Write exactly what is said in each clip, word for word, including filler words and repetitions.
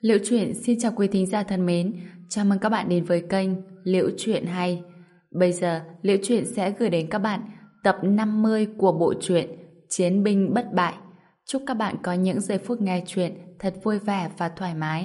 Liễu Chuyện xin chào quý thính giả thân mến, chào mừng các bạn đến với kênh Liễu Chuyện Hay. Bây giờ, Liễu Chuyện sẽ gửi đến các bạn tập năm mươi của bộ truyện Chiến binh bất bại. Chúc các bạn có những giây phút nghe chuyện thật vui vẻ và thoải mái.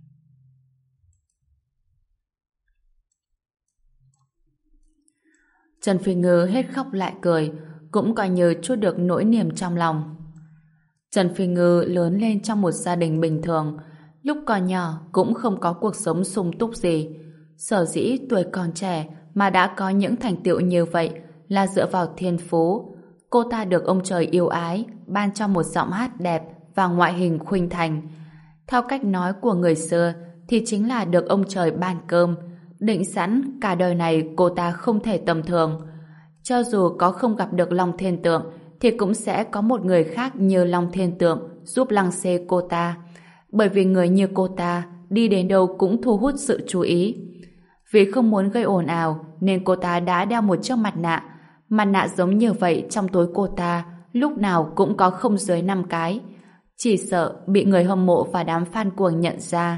Trần Phi Ngư hết khóc lại cười, cũng coi như chút được nỗi niềm trong lòng. Trần Phi Ngư lớn lên trong một gia đình bình thường, lúc còn nhỏ cũng không có cuộc sống sung túc gì. Sở dĩ tuổi còn trẻ mà đã có những thành tựu như vậy là dựa vào thiên phú. Cô ta được ông trời yêu ái, ban cho một giọng hát đẹp và ngoại hình khuynh thành. Theo cách nói của người xưa thì chính là được ông trời ban cơm, định sẵn cả đời này cô ta không thể tầm thường. Cho dù có không gặp được Long Thiên Tượng thì cũng sẽ có một người khác như Long Thiên Tượng giúp lăng xê cô ta. Bởi vì người như cô ta đi đến đâu cũng thu hút sự chú ý. Vì không muốn gây ồn ào nên cô ta đã đeo một chiếc mặt nạ. Mặt nạ giống như vậy trong túi cô ta lúc nào cũng có không dưới năm cái. Chỉ sợ bị người hâm mộ và đám fan cuồng nhận ra.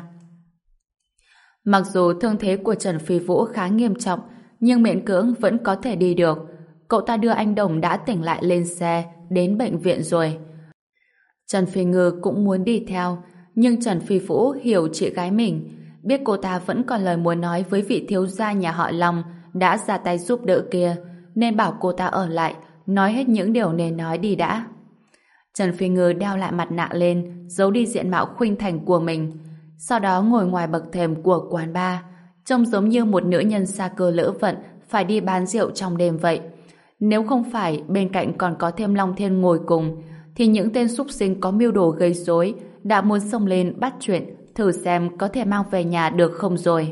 Mặc dù thương thế của Trần Phi Vũ khá nghiêm trọng nhưng miễn cưỡng vẫn có thể đi được. Cậu ta đưa anh Đồng đã tỉnh lại lên xe đến bệnh viện rồi. Trần Phi Ngư cũng muốn đi theo, nhưng Trần Phi Vũ hiểu chị gái mình, biết cô ta vẫn còn lời muốn nói với vị thiếu gia nhà họ Long đã ra tay giúp đỡ kia, nên bảo cô ta ở lại, nói hết những điều nên nói đi đã. Trần Phi Ngư đeo lại mặt nạ lên, giấu đi diện mạo khuynh thành của mình, sau đó ngồi ngoài bậc thềm của quán bar, trông giống như một nữ nhân sa cơ lỡ vận phải đi bán rượu trong đêm vậy. Nếu không phải bên cạnh còn có thêm Long Thiên ngồi cùng, thì những tên súc sinh có mưu đồ gây rối đã muốn xông lên bắt chuyện, thử xem có thể mang về nhà được không rồi.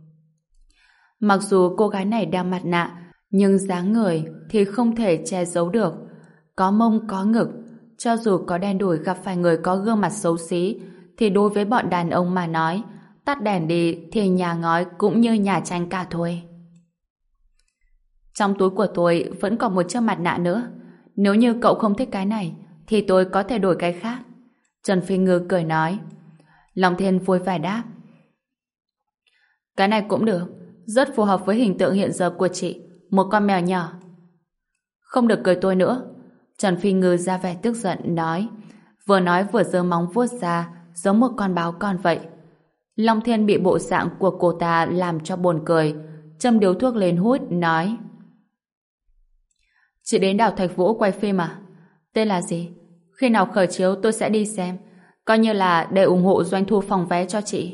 Mặc dù cô gái này đeo mặt nạ, nhưng dáng người thì không thể che giấu được. Có mông có ngực, cho dù có đen đủi gặp phải người có gương mặt xấu xí, thì đối với bọn đàn ông mà nói, tắt đèn đi thì nhà ngói cũng như nhà tranh cả thôi. Trong túi của tôi vẫn còn một chiếc mặt nạ nữa. Nếu như cậu không thích cái này, thì tôi có thể đổi cái khác. Trần Phi Ngư cười nói. Long Thiên vui vẻ đáp. Cái này cũng được, rất phù hợp với hình tượng hiện giờ của chị, một con mèo nhỏ. Không được cười tôi nữa. Trần Phi Ngư ra vẻ tức giận nói, vừa nói vừa giơ móng vuốt ra, giống một con báo con vậy. Long Thiên bị bộ dạng của cô ta làm cho buồn cười, châm điếu thuốc lên hút, nói. Chị đến đảo Thạch Vũ quay phim à? Tên là gì? Khi nào khởi chiếu tôi sẽ đi xem, coi như là để ủng hộ doanh thu phòng vé cho chị.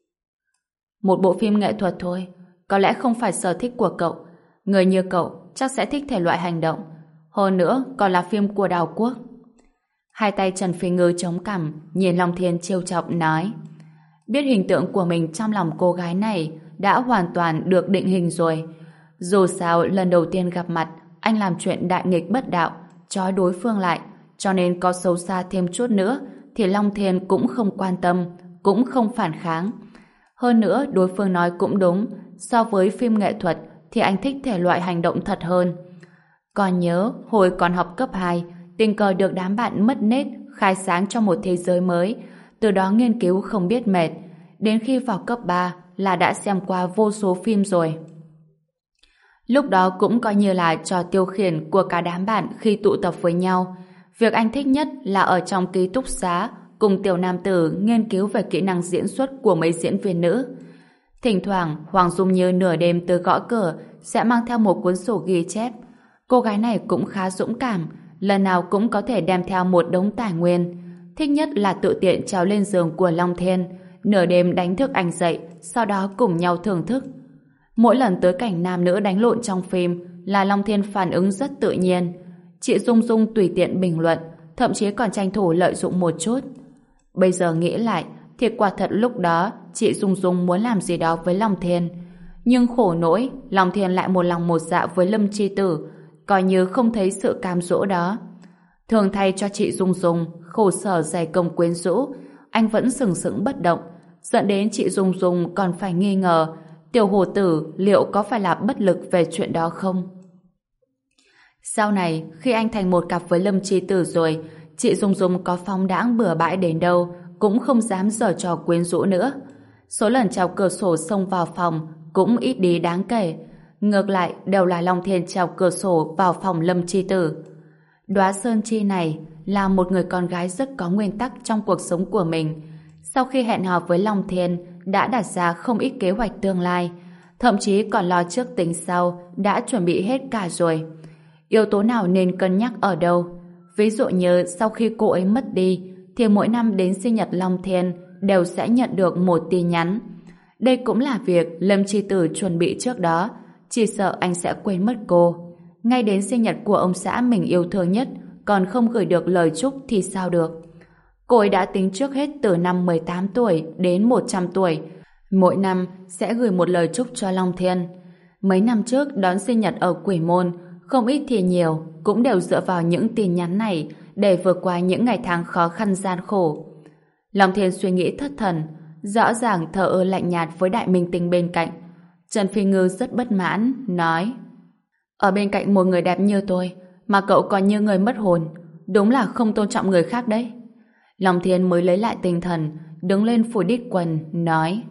Một bộ phim nghệ thuật thôi, có lẽ không phải sở thích của cậu. Người như cậu chắc sẽ thích thể loại hành động. Hơn nữa còn là phim của Đào Quốc. Hai tay Trần Phi Ngư chống cằm, nhìn Long Thiên trêu chọc nói. Biết hình tượng của mình trong lòng cô gái này đã hoàn toàn được định hình rồi. Dù sao lần đầu tiên gặp mặt, anh làm chuyện đại nghịch bất đạo, trói đối phương lại, cho nên có xấu xa thêm chút nữa thì Long Thiên cũng không quan tâm, cũng không phản kháng. Hơn nữa đối phương nói cũng đúng, so với phim nghệ thuật thì anh thích thể loại hành động thật hơn. Còn nhớ hồi còn học cấp hai, tình cờ được đám bạn mất nết khai sáng cho một thế giới mới, từ đó nghiên cứu không biết mệt. Đến khi vào cấp ba là đã xem qua vô số phim rồi. Lúc đó cũng coi như là trò tiêu khiển của cả đám bạn khi tụ tập với nhau. Việc anh thích nhất là ở trong ký túc xá cùng tiểu nam tử nghiên cứu về kỹ năng diễn xuất của mấy diễn viên nữ. Thỉnh thoảng Hoàng Dung Như nửa đêm tới gõ cửa sẽ mang theo một cuốn sổ ghi chép. Cô gái này cũng khá dũng cảm, lần nào cũng có thể đem theo một đống tài nguyên. Thích nhất là tự tiện trèo lên giường của Long Thiên, nửa đêm đánh thức anh dậy, sau đó cùng nhau thưởng thức. Mỗi lần tới cảnh nam nữ đánh lộn trong phim là Long Thiên phản ứng rất tự nhiên. Chị Dung Dung tùy tiện bình luận, thậm chí còn tranh thủ lợi dụng một chút. Bây giờ nghĩ lại thì quả thật lúc đó chị Dung Dung muốn làm gì đó với Long Thiên. Nhưng khổ nỗi Long Thiên lại một lòng một dạ với Lâm Chi Tử, coi như không thấy sự cam dỗ đó. Thường thay cho chị Dung Dung khổ sở dày công quyến rũ, anh vẫn sừng sững bất động, dẫn đến chị Dung Dung còn phải nghi ngờ tiểu hồ tử liệu có phải là bất lực về chuyện đó không. Sau này khi anh thành một cặp với Lâm Chi Tử rồi, chị Dung Dung có phóng đãng bừa bãi đến đâu cũng không dám giở trò quyến rũ nữa. Số lần trèo cửa sổ xông vào phòng cũng ít đi đáng kể. Ngược lại đều là Long Thiên trèo cửa sổ vào phòng Lâm Chi Tử. Đóa Sơn Chi này là một người con gái rất có nguyên tắc trong cuộc sống của mình. Sau khi hẹn hò với Long Thiên đã đặt ra không ít kế hoạch tương lai, thậm chí còn lo trước tính sau, đã chuẩn bị hết cả rồi. Yếu tố nào nên cân nhắc ở đâu? Ví dụ như sau khi cô ấy mất đi thì mỗi năm đến sinh nhật Long Thiên đều sẽ nhận được một tin nhắn. Đây cũng là việc Lâm Chi Tử chuẩn bị trước đó, chỉ sợ anh sẽ quên mất cô. Ngay đến sinh nhật của ông xã mình yêu thương nhất còn không gửi được lời chúc thì sao được. Cô ấy đã tính trước hết từ năm mười tám tuổi đến một trăm tuổi, mỗi năm sẽ gửi một lời chúc cho Long Thiên. Mấy năm trước đón sinh nhật ở Quỷ Môn, không ít thì nhiều cũng đều dựa vào những tin nhắn này để vượt qua những ngày tháng khó khăn gian khổ. Long Thiên suy nghĩ thất thần, rõ ràng thờ ơ lạnh nhạt với đại minh tinh bên cạnh. Trần Phi Ngư rất bất mãn, nói: ở bên cạnh một người đẹp như tôi mà cậu còn như người mất hồn, đúng là không tôn trọng người khác đấy. Long Thiên mới lấy lại tinh thần, đứng lên phủi đít quần, nói: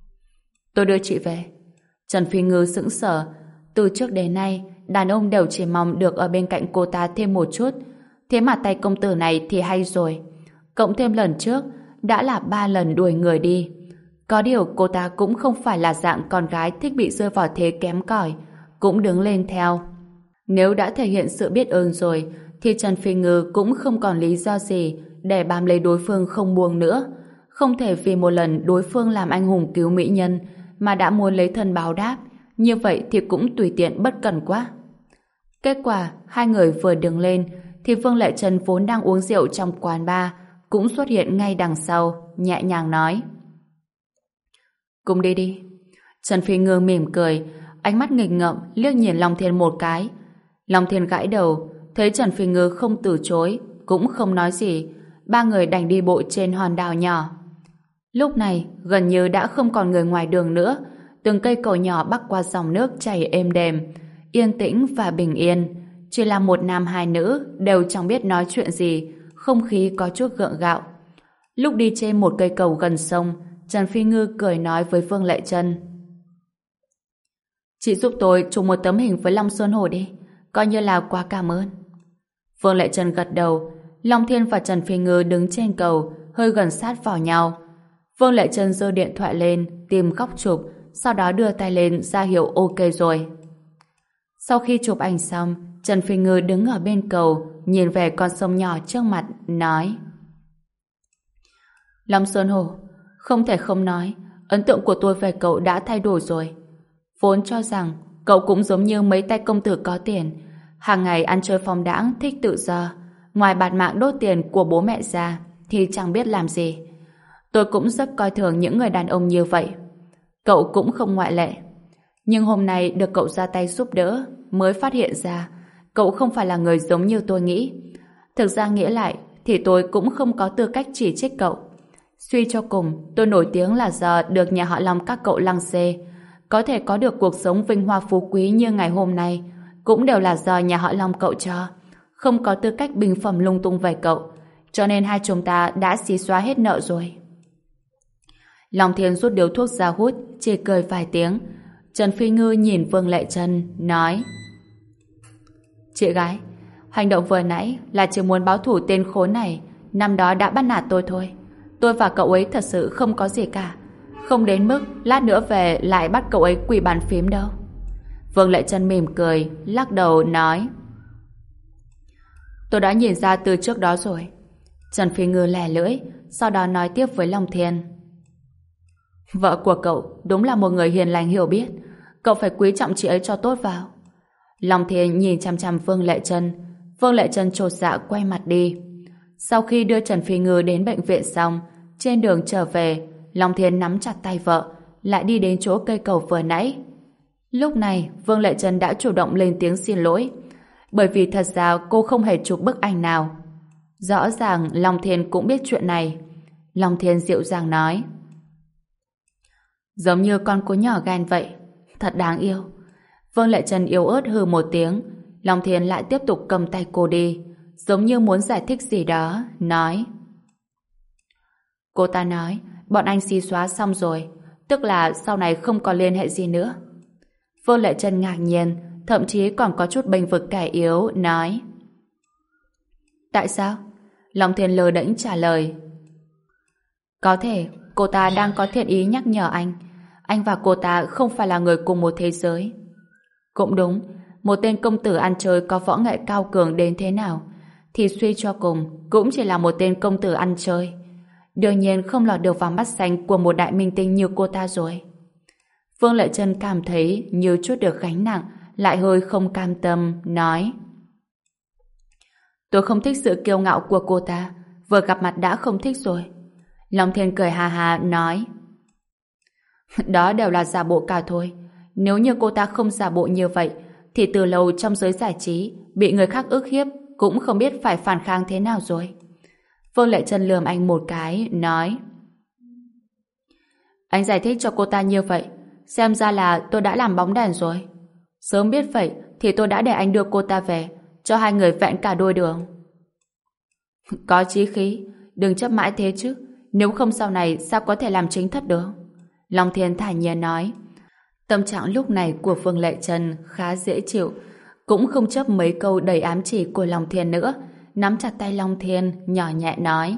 tôi đưa chị về. Trần Phi Ngư sững sờ. Từ trước đến nay đàn ông đều chỉ mong được ở bên cạnh cô ta thêm một chút, thế mà tay công tử này thì hay rồi, cộng thêm lần trước đã là ba lần đuổi người đi. Có điều cô ta cũng không phải là dạng con gái thích bị rơi vào thế kém cỏi, cũng đứng lên theo. Nếu đã thể hiện sự biết ơn rồi thì Trần Phi Ngư cũng không còn lý do gì để bám lấy đối phương không buông nữa. Không thể vì một lần đối phương làm anh hùng cứu mỹ nhân mà đã muốn lấy thân báo đáp, như vậy thì cũng tùy tiện bất cẩn quá. Kết quả hai người vừa đứng lên thì Vương Lệ Trân vốn đang uống rượu trong quán bar cũng xuất hiện ngay đằng sau, nhẹ nhàng nói: cùng đi đi. Trần Phi Ngư mỉm cười, ánh mắt nghịch ngợm liếc nhìn Long Thiên một cái. Long Thiên gãi đầu, thấy Trần Phi Ngư không từ chối, cũng không nói gì. Ba người đành đi bộ trên hòn đảo nhỏ. Lúc này gần như đã không còn người ngoài đường nữa, từng cây cầu nhỏ bắc qua dòng nước chảy êm đềm, yên tĩnh và bình yên. Chỉ là một nam hai nữ đều chẳng biết nói chuyện gì, không khí có chút gượng gạo. Lúc đi trên một cây cầu gần sông, Trần Phi Ngư cười nói với Vương Lệ Trân: chị giúp tôi chụp một tấm hình với Long Xuân Hồ đi, coi như là quá cảm ơn. Vương Lệ Trân gật đầu. Long Thiên và Trần Phi Ngư đứng trên cầu, hơi gần sát vào nhau. Vương Lệ Trân giơ điện thoại lên tìm góc chụp, sau đó đưa tay lên ra hiệu ok rồi. Sau khi chụp ảnh xong, Trần Phi Ngư đứng ở bên cầu nhìn về con sông nhỏ trước mặt, nói: Long Xuân Hồ, không thể không nói, ấn tượng của tôi về cậu đã thay đổi rồi. Vốn cho rằng cậu cũng giống như mấy tay công tử có tiền, hàng ngày ăn chơi phóng đãng, thích tự do, ngoài bạt mạng đốt tiền của bố mẹ ra thì chẳng biết làm gì. Tôi cũng rất coi thường những người đàn ông như vậy. Cậu cũng không ngoại lệ. Nhưng hôm nay được cậu ra tay giúp đỡ mới phát hiện ra cậu không phải là người giống như tôi nghĩ. Thực ra nghĩ lại thì tôi cũng không có tư cách chỉ trích cậu. Suy cho cùng, tôi nổi tiếng là do được nhà họ Long các cậu lăng xê. Có thể có được cuộc sống vinh hoa phú quý như ngày hôm nay cũng đều là do nhà họ Long cậu cho. Không có tư cách bình phẩm lung tung về cậu. Cho nên hai chúng ta đã xí xóa hết nợ rồi. Long Thiên rút điếu thuốc ra hút, chỉ cười vài tiếng. Trần Phi Ngư nhìn Vương Lệ Trân, nói: Chị gái, hành động vừa nãy là chỉ muốn báo thủ tên khốn này năm đó đã bắt nạt tôi thôi. Tôi và cậu ấy thật sự không có gì cả. Không đến mức lát nữa về lại bắt cậu ấy quỳ bàn phím đâu. Vương Lệ Trân mỉm cười, lắc đầu nói: Tôi đã nhìn ra từ trước đó rồi. Trần Phi Ngư lẻ lưỡi, sau đó nói tiếp với Long Thiên: Vợ của cậu đúng là một người hiền lành hiểu biết. Cậu phải quý trọng chị ấy cho tốt vào. Long Thiên nhìn chăm chăm Vương Lệ Trân. Vương Lệ Trân chột dạ quay mặt đi. Sau khi đưa Trần Phi Ngư đến bệnh viện xong, trên đường trở về, Long Thiên nắm chặt tay vợ, lại đi đến chỗ cây cầu vừa nãy. Lúc này, Vương Lệ Trân đã chủ động lên tiếng xin lỗi, bởi vì thật ra cô không hề chụp bức ảnh nào. Rõ ràng Long Thiên cũng biết chuyện này. Long Thiên dịu dàng nói: Giống như con cún nhỏ gan vậy, thật đáng yêu. Vương Lệ Trân yếu ớt hừ một tiếng. Long Thiên lại tiếp tục cầm tay cô đi, giống như muốn giải thích gì đó, nói: Cô ta nói, bọn anh xí xóa xong rồi, tức là sau này không còn liên hệ gì nữa. Vương Lệ Trân ngạc nhiên, thậm chí còn có chút bênh vực kẻ yếu, nói. Tại sao? Long Thiên lơ đễnh trả lời. Có thể cô ta đang có thiện ý nhắc nhở anh. Anh và cô ta không phải là người cùng một thế giới. Cũng đúng, một tên công tử ăn chơi có võ nghệ cao cường đến thế nào, thì suy cho cùng cũng chỉ là một tên công tử ăn chơi. Đương nhiên không lọt được vào mắt xanh của một đại minh tinh như cô ta rồi. Vương Lệ Trân cảm thấy như chút được gánh nặng, lại hơi không cam tâm, nói. Tôi không thích sự kiêu ngạo của cô ta, vừa gặp mặt đã không thích rồi. Long Thiên cười hà hà, nói. Đó đều là giả bộ cả thôi. Nếu như cô ta không giả bộ như vậy, thì từ lâu trong giới giải trí, bị người khác ức hiếp, cũng không biết phải phản kháng thế nào rồi. Vương Lệ Trân lườm anh một cái, nói. Anh giải thích cho cô ta như vậy, xem ra là tôi đã làm bóng đèn rồi. Sớm biết vậy, thì tôi đã để anh đưa cô ta về, cho hai người vẹn cả đôi đường. Có chí khí, đừng chấp mãi thế chứ, nếu không sau này sao có thể làm chính thất được. Long Thiên thản nhiên nói. Tâm trạng lúc này của Vương Lệ Trân khá dễ chịu, cũng không chấp mấy câu đầy ám chỉ của Long Thiên nữa, nắm chặt tay Long Thiên, nhỏ nhẹ nói.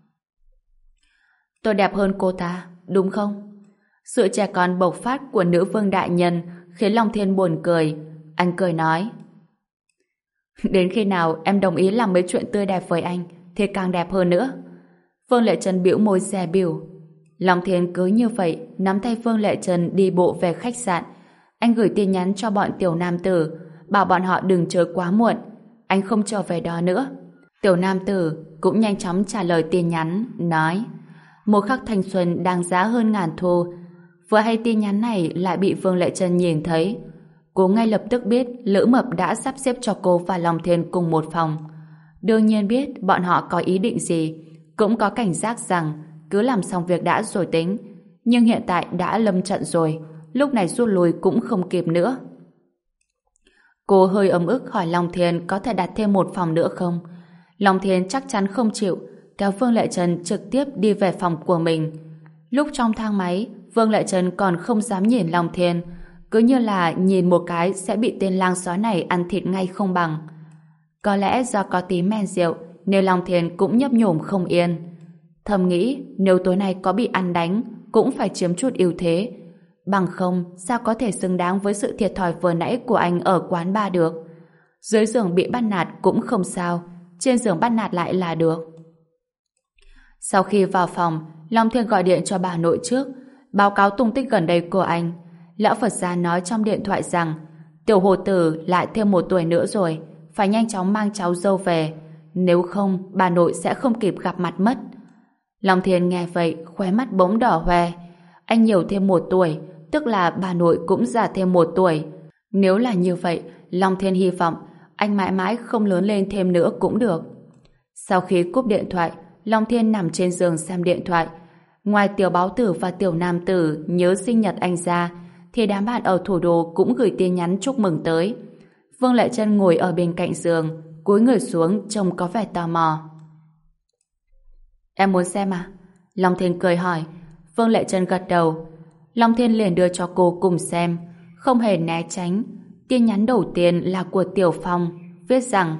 Tôi đẹp hơn cô ta, đúng không? Sự trẻ con bộc phát của nữ vương đại nhân khiến Long Thiên buồn cười. Anh cười nói. Đến khi nào em đồng ý làm mấy chuyện tươi đẹp với anh, thì càng đẹp hơn nữa. Vương Lệ Trân bĩu môi dè bỉu. Long Thiên cứ như vậy nắm tay Vương Lệ Trân đi bộ về khách sạn. Anh gửi tin nhắn cho bọn tiểu nam tử, bảo bọn họ đừng chờ quá muộn. Anh không trở về đó nữa. Tiểu nam tử cũng nhanh chóng trả lời tin nhắn, nói. Một khắc thanh xuân đáng giá hơn ngàn thu. Vừa hay tin nhắn này lại bị Vương Lệ Trân nhìn thấy. Cô ngay lập tức biết Lữ Mập đã sắp xếp cho cô và Long Thiên cùng một phòng. Đương nhiên biết bọn họ có ý định gì, cũng có cảnh giác rằng cứ làm xong việc đã rồi tính. Nhưng hiện tại đã lâm trận rồi, lúc này rút lui cũng không kịp nữa. Cô hơi ấm ức hỏi Long Thiên có thể đặt thêm một phòng nữa không. Long Thiên chắc chắn không chịu, kéo Vương Lệ Trân trực tiếp đi về phòng của mình. Lúc trong thang máy, Vương Lệ Trân còn không dám nhìn Long Thiên, cứ như là nhìn một cái sẽ bị tên lang xó này ăn thịt ngay không bằng. Có lẽ do có tí men rượu nên Long Thiên cũng nhấp nhổm không yên. Thầm nghĩ nếu tối nay có bị ăn đánh cũng phải chiếm chút ưu thế, bằng không sao có thể xứng đáng với sự thiệt thòi vừa nãy của anh ở quán bar được. Dưới giường bị bắt nạt cũng không sao, trên giường bắt nạt lại là được. Sau khi vào phòng, Long Thiên gọi điện cho bà nội trước, báo cáo tung tích gần đây của anh. Lão Phật gia nói trong điện thoại rằng tiểu hồ tử lại thêm một tuổi nữa rồi, phải nhanh chóng mang cháu dâu về, nếu không bà nội sẽ không kịp gặp mặt mất. Long Thiên nghe vậy khóe mắt bỗng đỏ hoe. Anh nhiều thêm một tuổi, tức là bà nội cũng già thêm một tuổi. Nếu là như vậy, Long Thiên hy vọng anh mãi mãi không lớn lên thêm nữa cũng được. Sau khi cúp điện thoại, Long Thiên nằm trên giường xem điện thoại. Ngoài tiểu báo tử và tiểu nam tử nhớ sinh nhật anh ra, thì đám bạn ở thủ đô cũng gửi tin nhắn chúc mừng tới. Vương Lệ Trân ngồi ở bên cạnh giường, cúi người xuống trông có vẻ tò mò. Em muốn xem à? Long Thiên cười hỏi. Vương Lệ Trân gật đầu. Long Thiên liền đưa cho cô cùng xem, không hề né tránh. Tin nhắn đầu tiên là của Tiểu Phong, viết rằng: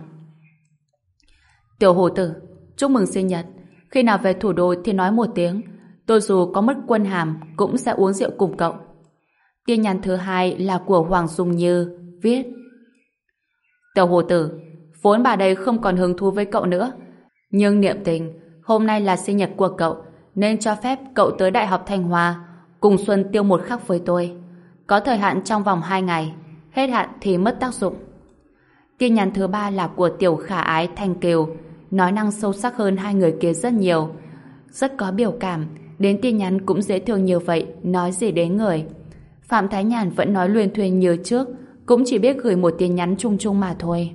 Tiểu hồ tử, chúc mừng sinh nhật. Khi nào về thủ đô thì nói một tiếng, tôi dù có mất quân hàm cũng sẽ uống rượu cùng cậu. Tin nhắn thứ hai là của Hoàng Dung Như, viết: Tiểu hồ tử, vốn bà đây không còn hứng thú với cậu nữa, nhưng niệm tình hôm nay là sinh nhật của cậu nên cho phép cậu tới Đại học Thanh Hoa cùng xuân tiêu một khắc với tôi. Có thời hạn trong vòng hai ngày, hết hạn thì mất tác dụng. Tin nhắn thứ ba là của Tiểu Khả Ái Thanh Kiều, nói năng sâu sắc hơn hai người kia rất nhiều, rất có biểu cảm, đến tin nhắn cũng dễ thương như vậy, nói gì đến người. Phạm Thái Nhàn vẫn nói luyên thuyên như trước, cũng chỉ biết gửi một tin nhắn chung chung mà thôi.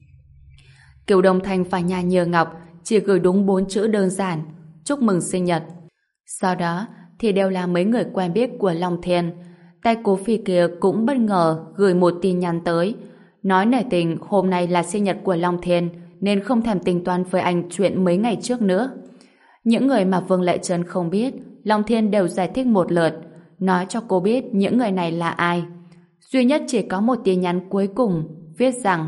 Kiều Đông Thanh và Nhà Nhờ Ngọc chỉ gửi đúng bốn chữ đơn giản: chúc mừng sinh nhật. Sau đó thì đều là mấy người quen biết của Long Thiên. Tay Cố Phi kia cũng bất ngờ gửi một tin nhắn tới, nói nể tình hôm nay là sinh nhật của Long Thiên nên không thèm tính toán với anh chuyện mấy ngày trước nữa. Những người mà Vương Lệ Trân không biết, Long Thiên đều giải thích một lượt, nói cho cô biết những người này là ai. Duy nhất chỉ có một tin nhắn cuối cùng, viết rằng: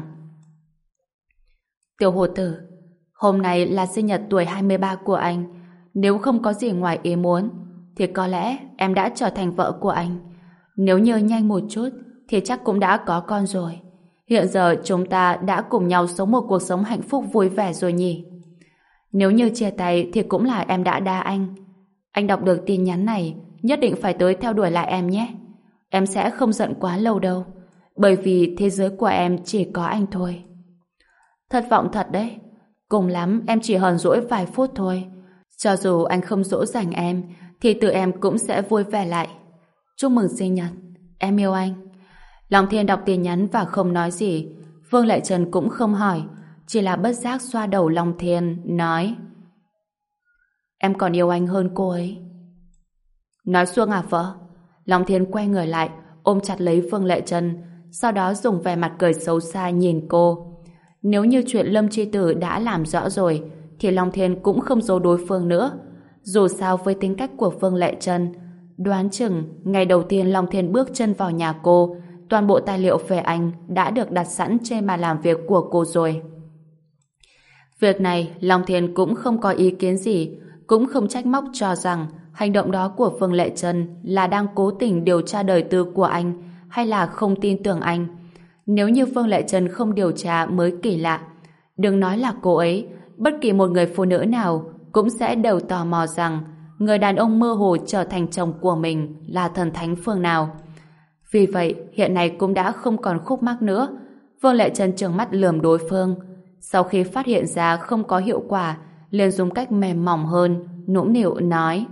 Tiểu Hồ Tử, hôm nay là sinh nhật tuổi hai mươi ba của anh. Nếu không có gì ngoài ý muốn, thì có lẽ em đã trở thành vợ của anh. Nếu nhớ nhanh một chút, thì chắc cũng đã có con rồi. Hiện giờ chúng ta đã cùng nhau sống một cuộc sống hạnh phúc vui vẻ rồi nhỉ? Nếu như chia tay thì cũng là em đã đa anh. Anh đọc được tin nhắn này, nhất định phải tới theo đuổi lại em nhé. Em sẽ không giận quá lâu đâu, bởi vì thế giới của em chỉ có anh thôi. Thất vọng thật đấy. Cùng lắm em chỉ hờn dỗi vài phút thôi. Cho dù anh không dỗ dành em, thì tự em cũng sẽ vui vẻ lại. Chúc mừng sinh nhật, em yêu anh. Long Thiên đọc tin nhắn và không nói gì. Vương Lệ Trân cũng không hỏi, chỉ là bất giác xoa đầu Long Thiên, nói: Em còn yêu anh hơn cô ấy. Nói xuông à vợ? Long Thiên quay người lại, ôm chặt lấy Vương Lệ Trân, sau đó dùng vẻ mặt cười xấu xa nhìn cô. Nếu như chuyện Lâm Chi Tử đã làm rõ rồi, thì Long Thiên cũng không giấu đối phương nữa. Dù sao với tính cách của Vương Lệ Trân, đoán chừng ngày đầu tiên Long Thiên bước chân vào nhà cô, toàn bộ tài liệu về anh đã được đặt sẵn trên bàn làm việc của cô rồi. Việc này Long Thiên cũng không có ý kiến gì, cũng không trách móc cho rằng hành động đó của Vương Lệ Trân là đang cố tình điều tra đời tư của anh hay là không tin tưởng anh. Nếu như Vương Lệ Trân không điều tra mới kỳ lạ. Đừng nói là cô ấy, bất kỳ một người phụ nữ nào cũng sẽ đều tò mò rằng người đàn ông mơ hồ trở thành chồng của mình là thần thánh phương nào. Vì vậy, hiện nay cũng đã không còn khúc mắc nữa. Vương Lệ Trân trừng mắt lườm đối phương. Sau khi phát hiện ra không có hiệu quả, liền dùng cách mềm mỏng hơn, nũng nịu nói: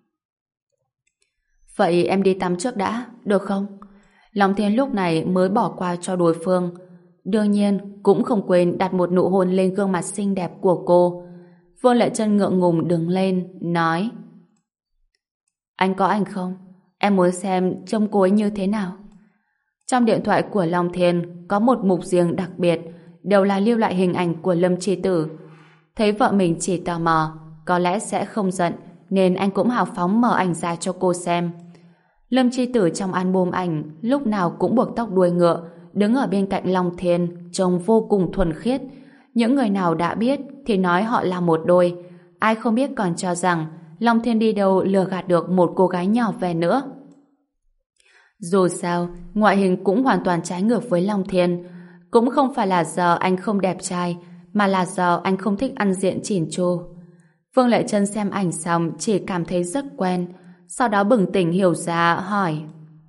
Vậy em đi tắm trước đã, được không? Long Thiên lúc này mới bỏ qua cho đối phương. Đương nhiên, cũng không quên đặt một nụ hôn lên gương mặt xinh đẹp của cô. Vương Lệ Trân ngượng ngùng đứng lên, nói: Anh có ảnh không? Em muốn xem trông cô ấy như thế nào. Trong điện thoại của Long Thiên có một mục riêng đặc biệt, đều là lưu lại hình ảnh của Lâm Chi Tử. Thấy vợ mình chỉ tò mò, có lẽ sẽ không giận, nên anh cũng hào phóng mở ảnh ra cho cô xem. Lâm Chi Tử trong album ảnh lúc nào cũng buộc tóc đuôi ngựa, đứng ở bên cạnh Long Thiên, trông vô cùng thuần khiết. Những người nào đã biết thì nói họ là một đôi, ai không biết còn cho rằng Long Thiên đi đâu lừa gạt được một cô gái nhỏ về nữa. Dù sao, ngoại hình cũng hoàn toàn trái ngược với Long Thiên. Cũng không phải là do anh không đẹp trai, mà là do anh không thích ăn diện chỉn chu. Vương Lệ Trân xem ảnh xong chỉ cảm thấy rất quen, sau đó bừng tỉnh hiểu ra, hỏi: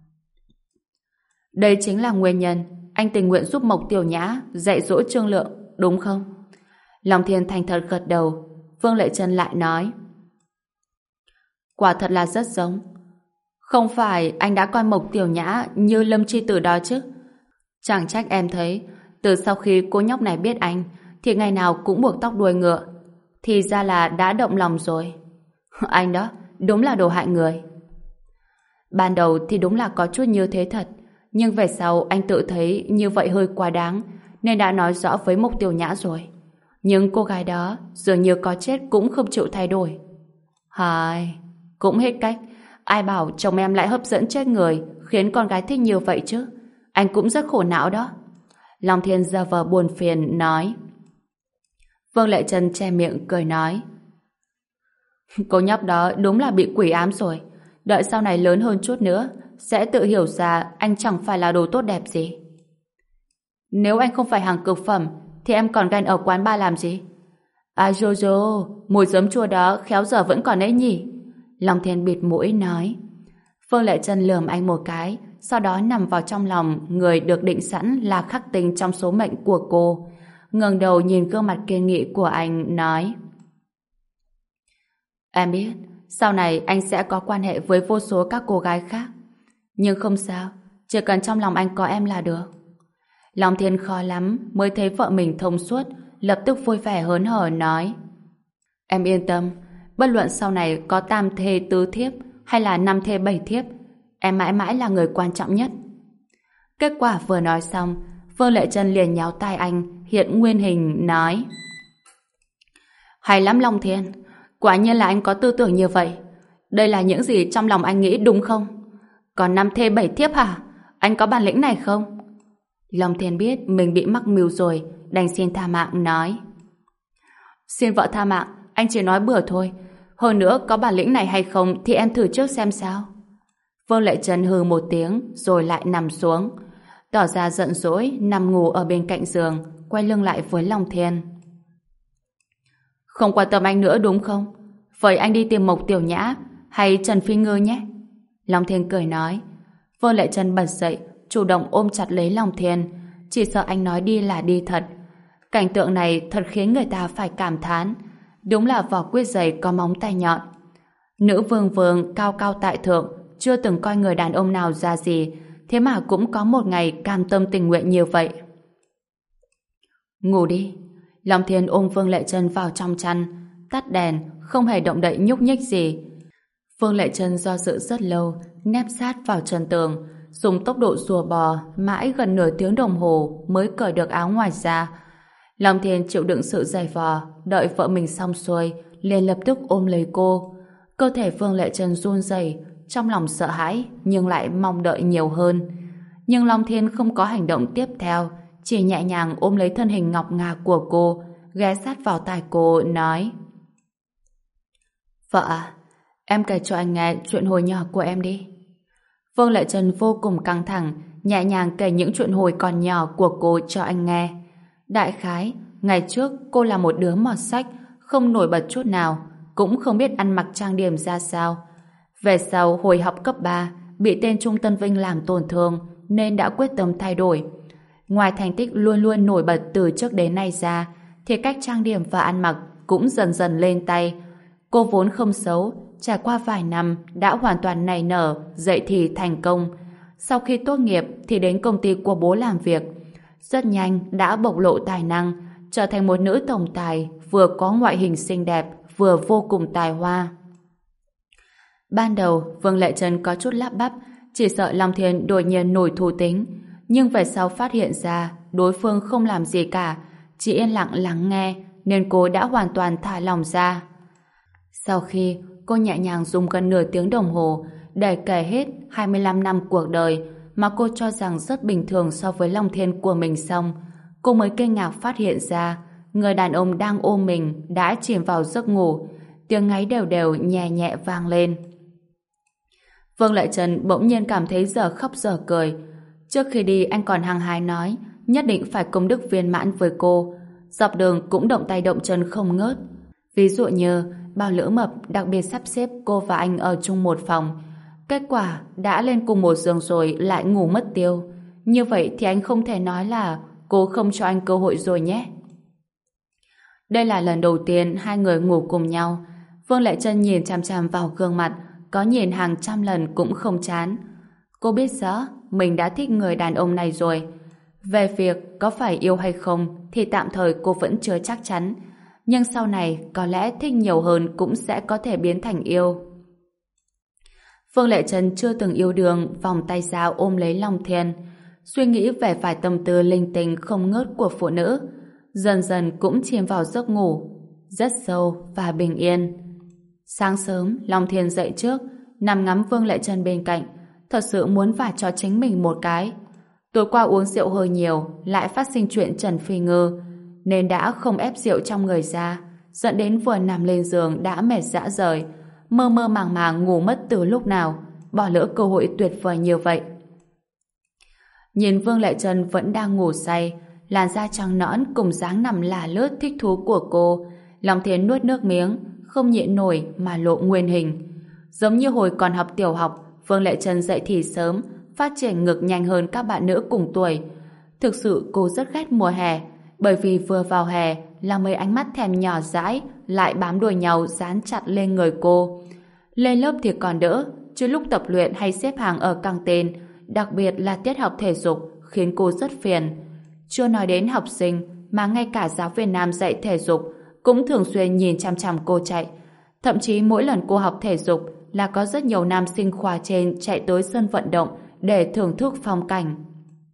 Đây chính là nguyên nhân anh tình nguyện giúp Mộc Tiểu Nhã dạy dỗ Trương Lượng, đúng không? Long Thiên thành thật gật đầu. Vương Lệ Trân lại nói: Quả thật là rất giống. Không phải anh đã coi Mộc Tiểu Nhã như Lâm Chi Tử đó chứ? Chẳng trách em thấy từ sau khi cô nhóc này biết anh thì ngày nào cũng buộc tóc đuôi ngựa, thì ra là đã động lòng rồi. Anh đó đúng là đồ hại người. Ban đầu thì đúng là có chút như thế thật, nhưng về sau anh tự thấy như vậy hơi quá đáng, nên đã nói rõ với Mộc Tiểu Nhã rồi. Nhưng cô gái đó dường như có chết cũng không chịu thay đổi. Hài, cũng hết cách. Ai bảo chồng em lại hấp dẫn chết người, khiến con gái thích như vậy chứ? Anh cũng rất khổ não đó. Long Thiên giơ vờ buồn phiền nói. Vương Lệ Trân che miệng cười nói: Cô nhóc đó đúng là bị quỷ ám rồi. Đợi sau này lớn hơn chút nữa sẽ tự hiểu ra anh chẳng phải là đồ tốt đẹp gì. Nếu anh không phải hàng cực phẩm thì em còn ganh ở quán bar làm gì? À Jojo, mùi giấm chua đó khéo giờ vẫn còn ấy nhỉ? Long Thiên bịt mũi nói. Vương Lệ Trân lườm anh một cái, sau đó nằm vào trong lòng người được định sẵn là khắc tinh trong số mệnh của cô. Ngẩng đầu nhìn gương mặt kiên nghị của anh, nói: Em biết, sau này anh sẽ có quan hệ với vô số các cô gái khác. Nhưng không sao, chỉ cần trong lòng anh có em là được. Long Thiên khó lắm mới thấy vợ mình thông suốt, lập tức vui vẻ hớn hở nói: Em yên tâm, bất luận sau này có tam thê tứ thiếp hay là năm thê bảy thiếp, em mãi mãi là người quan trọng nhất. Kết quả vừa nói xong, Vương Lệ Trân liền nháo tai anh, hiện nguyên hình nói: Hay lắm Long Thiên, Quả nhiên là anh có tư tưởng như vậy. Đây là những gì trong lòng anh nghĩ đúng không? Còn năm thê bảy thiếp hả? Anh có bản lĩnh này không? Long Thiên biết mình bị mắc mưu rồi, đành xin tha mạng nói. Xin vợ tha mạng, anh chỉ nói bừa thôi. Hơn nữa có bản lĩnh này hay không thì em thử trước xem sao. Vương Lệ Trân hừ một tiếng rồi lại nằm xuống, tỏ ra giận dỗi nằm ngủ ở bên cạnh giường, quay lưng lại với Long Thiên. Không quan tâm anh nữa đúng không? Vậy anh đi tìm Mộc Tiểu Nhã hay Trần Phi Ngư nhé. Long Thiên cười nói. Vương Lệ Trân bật dậy, chủ động ôm chặt lấy Long Thiên, chỉ sợ anh nói đi là đi thật. Cảnh tượng này thật khiến người ta phải cảm thán. Đúng là vỏ quýt dày có móng tay nhọn. Nữ vương vương cao cao tại thượng, chưa từng coi người đàn ông nào ra gì, thế mà cũng có một ngày cam tâm tình nguyện như vậy. Ngủ đi. Long Thiên ôm Vương Lệ Trân vào trong chăn, tắt đèn, không hề động đậy nhúc nhích gì. Vương Lệ Trân do dự rất lâu, nép sát vào chân tường, dùng tốc độ rùa bò mãi gần nửa tiếng đồng hồ mới cởi được áo ngoài ra. Long Thiên chịu đựng sự dày vò, đợi vợ mình xong xuôi, liền lập tức ôm lấy cô. Cơ thể Vương Lệ Trân run rẩy, trong lòng sợ hãi nhưng lại mong đợi nhiều hơn. Nhưng Long Thiên không có hành động tiếp theo, chỉ nhẹ nhàng ôm lấy thân hình ngọc ngà của cô, ghé sát vào tai cô nói: Vợ à, em kể cho anh nghe chuyện hồi nhỏ của em đi. Vương Lệ Trân vô cùng căng thẳng, nhẹ nhàng kể những chuyện hồi còn nhỏ của cô cho anh nghe. Đại khái, ngày trước cô là một đứa mọt sách, không nổi bật chút nào, cũng không biết ăn mặc trang điểm ra sao. Về sau hồi học cấp ba, bị tên Trung Tân Vinh làm tổn thương, nên đã quyết tâm thay đổi. Ngoài thành tích luôn luôn nổi bật từ trước đến nay ra, thì cách trang điểm và ăn mặc cũng dần dần lên tay. Cô vốn không xấu, trải qua vài năm đã hoàn toàn nảy nở, dậy thì thành công. Sau khi tốt nghiệp thì đến công ty của bố làm việc. Rất nhanh đã bộc lộ tài năng, trở thành một nữ tổng tài, vừa có ngoại hình xinh đẹp, vừa vô cùng tài hoa. Ban đầu, Vương Lệ Trân có chút lắp bắp, chỉ sợ Long Thiên đột nhiên nổi thù tính. Nhưng về sau phát hiện ra đối phương không làm gì cả, chỉ yên lặng lắng nghe, nên cô đã hoàn toàn thả lòng ra. Sau khi cô nhẹ nhàng dùng gần nửa tiếng đồng hồ để kể hết hai mươi lăm năm cuộc đời mà cô cho rằng rất bình thường so với Long Thiên của mình xong, cô mới kinh ngạc phát hiện ra người đàn ông đang ôm mình đã chìm vào giấc ngủ, tiếng ngáy đều đều nhẹ nhẹ vang lên. Vương Lệ Trân bỗng nhiên cảm thấy giờ khóc giờ cười. Trước khi đi anh còn hăng hái nói nhất định phải công đức viên mãn với cô, dọc đường cũng động tay động chân không ngớt. Ví dụ như Bao Lữ Mập đặc biệt sắp xếp cô và anh ở chung một phòng, kết quả đã lên cùng một giường rồi lại ngủ mất tiêu. Như vậy thì anh không thể nói là cô không cho anh cơ hội rồi nhé. Đây là lần đầu tiên hai người ngủ cùng nhau. Vương Lệ Trân nhìn chằm chằm vào gương mặt, có nhìn hàng trăm lần cũng không chán. Cô biết rõ mình đã thích người đàn ông này rồi. Về việc có phải yêu hay không thì tạm thời cô vẫn chưa chắc chắn. Nhưng sau này có lẽ thích nhiều hơn cũng sẽ có thể biến thành yêu. Vương Lệ Trân chưa từng yêu đương, vòng tay ra ôm lấy Long Thiên, suy nghĩ về vài tâm tư linh tinh không ngớt của phụ nữ, dần dần cũng chìm vào giấc ngủ rất sâu và bình yên. Sáng sớm, Long Thiên dậy trước, nằm ngắm Vương Lệ Trân bên cạnh, thật sự muốn vả cho chính mình một cái. Tối qua uống rượu hơi nhiều, lại phát sinh chuyện Trần Phi Ngư, nên đã không ép rượu trong người ra, dẫn đến vừa nằm lên giường đã mệt rã rời, mơ mơ màng màng ngủ mất từ lúc nào, bỏ lỡ cơ hội tuyệt vời như vậy. Nhìn Vương Lệ Trân vẫn đang ngủ say, làn da trắng nõn cùng dáng nằm lả lướt thích thú của cô, Long Thiên nuốt nước miếng, không nhịn nổi mà lộ nguyên hình. Giống như hồi còn học tiểu học, Vương Lệ Trân dậy thì sớm, phát triển ngực nhanh hơn các bạn nữ cùng tuổi. Thực sự cô rất ghét mùa hè, bởi vì vừa vào hè là mấy ánh mắt thèm nhỏ dãi lại bám đuổi nhau dán chặt lên người cô. Lên lớp thì còn đỡ, chứ lúc tập luyện hay xếp hàng ở căng tin, đặc biệt là tiết học thể dục, khiến cô rất phiền. Chưa nói đến học sinh, mà ngay cả giáo viên nam dạy thể dục cũng thường xuyên nhìn chằm chằm cô chạy. Thậm chí mỗi lần cô học thể dục là có rất nhiều nam sinh khóa trên chạy tới sân vận động để thưởng thức phong cảnh.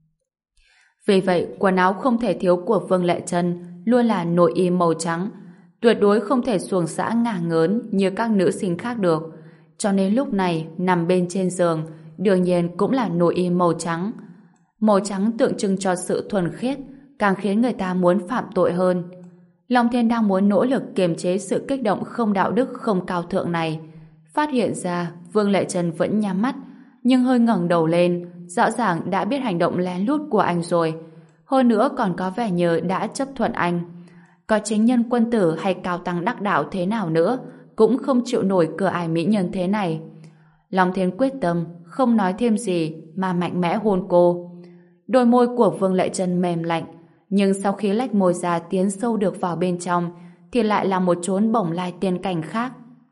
Vì vậy, quần áo không thể thiếu của Vương Lệ Trân luôn là nội y màu trắng. tuyệt đối không thể xuồng xã ngả ngớn như các nữ sinh khác được. Cho nên lúc này nằm bên trên giường đương nhiên cũng là nội y màu trắng. Màu trắng tượng trưng cho sự thuần khiết, càng khiến người ta muốn phạm tội hơn. Long Thiên đang muốn nỗ lực kiềm chế sự kích động không đạo đức không cao thượng này. Phát hiện ra Vương Lệ Trân vẫn nhắm mắt, nhưng hơi ngẩng đầu lên, rõ ràng đã biết hành động lén lút của anh rồi. Hơn nữa còn có vẻ như đã chấp thuận anh. Có chính nhân quân tử hay cao tăng đắc đạo thế nào nữa, cũng không chịu nổi cửa ải mỹ nhân thế này. Long Thiên quyết tâm, không nói thêm gì mà mạnh mẽ hôn cô. Đôi môi của Vương Lệ Trân mềm lạnh, nhưng sau khi lách môi ra tiến sâu được vào bên trong, thì lại là một chốn bổng lai tiên cảnh khác.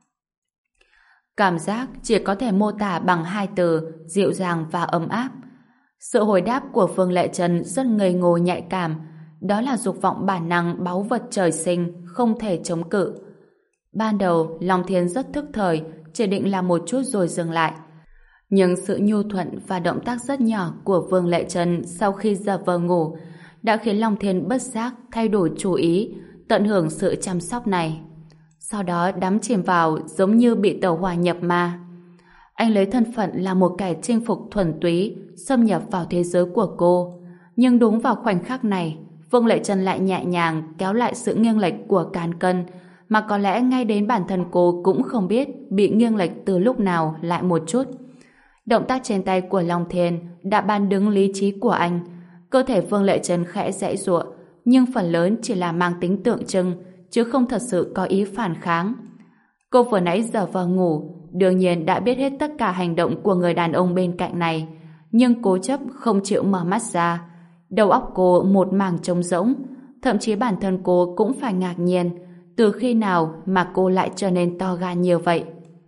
Cảm giác chỉ có thể mô tả bằng hai từ, dịu dàng và ấm áp. Sự hồi đáp của Vương Lệ Trân rất ngây ngô nhạy cảm, đó là dục vọng bản năng báu vật trời sinh, không thể chống cự. Ban đầu, Long Thiên rất thức thời, chỉ định làm một chút rồi dừng lại. Nhưng sự nhu thuận và động tác rất nhỏ của Vương Lệ Trân sau khi giả vờ ngủ đã khiến Long Thiên bất giác thay đổi chủ ý, tận hưởng sự chăm sóc này. Sau đó đắm chìm vào giống như bị tẩu hỏa nhập ma. Anh lấy thân phận là một kẻ chinh phục thuần túy, xâm nhập vào thế giới của cô. Nhưng đúng vào khoảnh khắc này, Vương Lệ Trân lại nhẹ nhàng kéo lại sự nghiêng lệch của cán cân, mà có lẽ ngay đến bản thân cô cũng không biết bị nghiêng lệch từ lúc nào lại một chút. Động tác trên tay của Long Thiên đã ban đứng lý trí của anh. Cơ thể Vương Lệ Trân khẽ giãy giụa, nhưng phần lớn chỉ là mang tính tượng trưng, chứ không thật sự có ý phản kháng. Cô vừa nãy giờ vào ngủ, đương nhiên đã biết hết tất cả hành động của người đàn ông bên cạnh này, nhưng cố chấp không chịu mở mắt ra. Đầu óc cô một mảng trống rỗng, thậm chí bản thân cô cũng phải ngạc nhiên, từ khi nào mà cô lại trở nên to gan như vậy.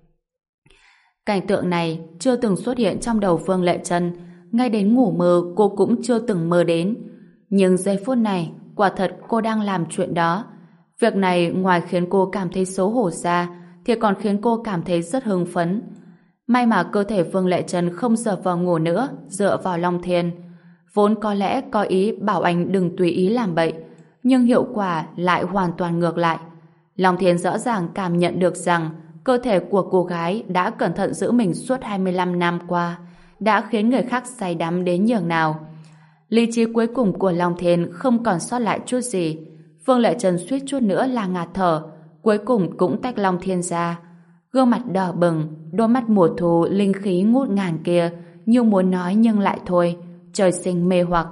Cảnh tượng này chưa từng xuất hiện trong đầu Vương Lệ Trân, ngay đến ngủ mơ cô cũng chưa từng mơ đến. Nhưng giây phút này, quả thật cô đang làm chuyện đó. Việc này ngoài khiến cô cảm thấy xấu hổ ra, thì còn khiến cô cảm thấy rất hưng phấn. May mà cơ thể Vương Lệ Trân không dở vào ngủ nữa, dựa vào Long Thiên. Vốn có lẽ có ý bảo anh đừng tùy ý làm bậy, nhưng hiệu quả lại hoàn toàn ngược lại. Long Thiên rõ ràng cảm nhận được rằng cơ thể của cô gái đã cẩn thận giữ mình suốt hai mươi lăm năm qua, đã khiến người khác say đắm đến nhường nào. Lý trí cuối cùng của Long Thiên không còn sót lại chút gì. Vương Lệ Trân suýt chút nữa là ngạt thở, cuối cùng cũng tách Long Thiên ra. Gương mặt đỏ bừng, đôi mắt mùa thu linh khí ngút ngàn kia, như muốn nói nhưng lại thôi, trời sinh mê hoặc.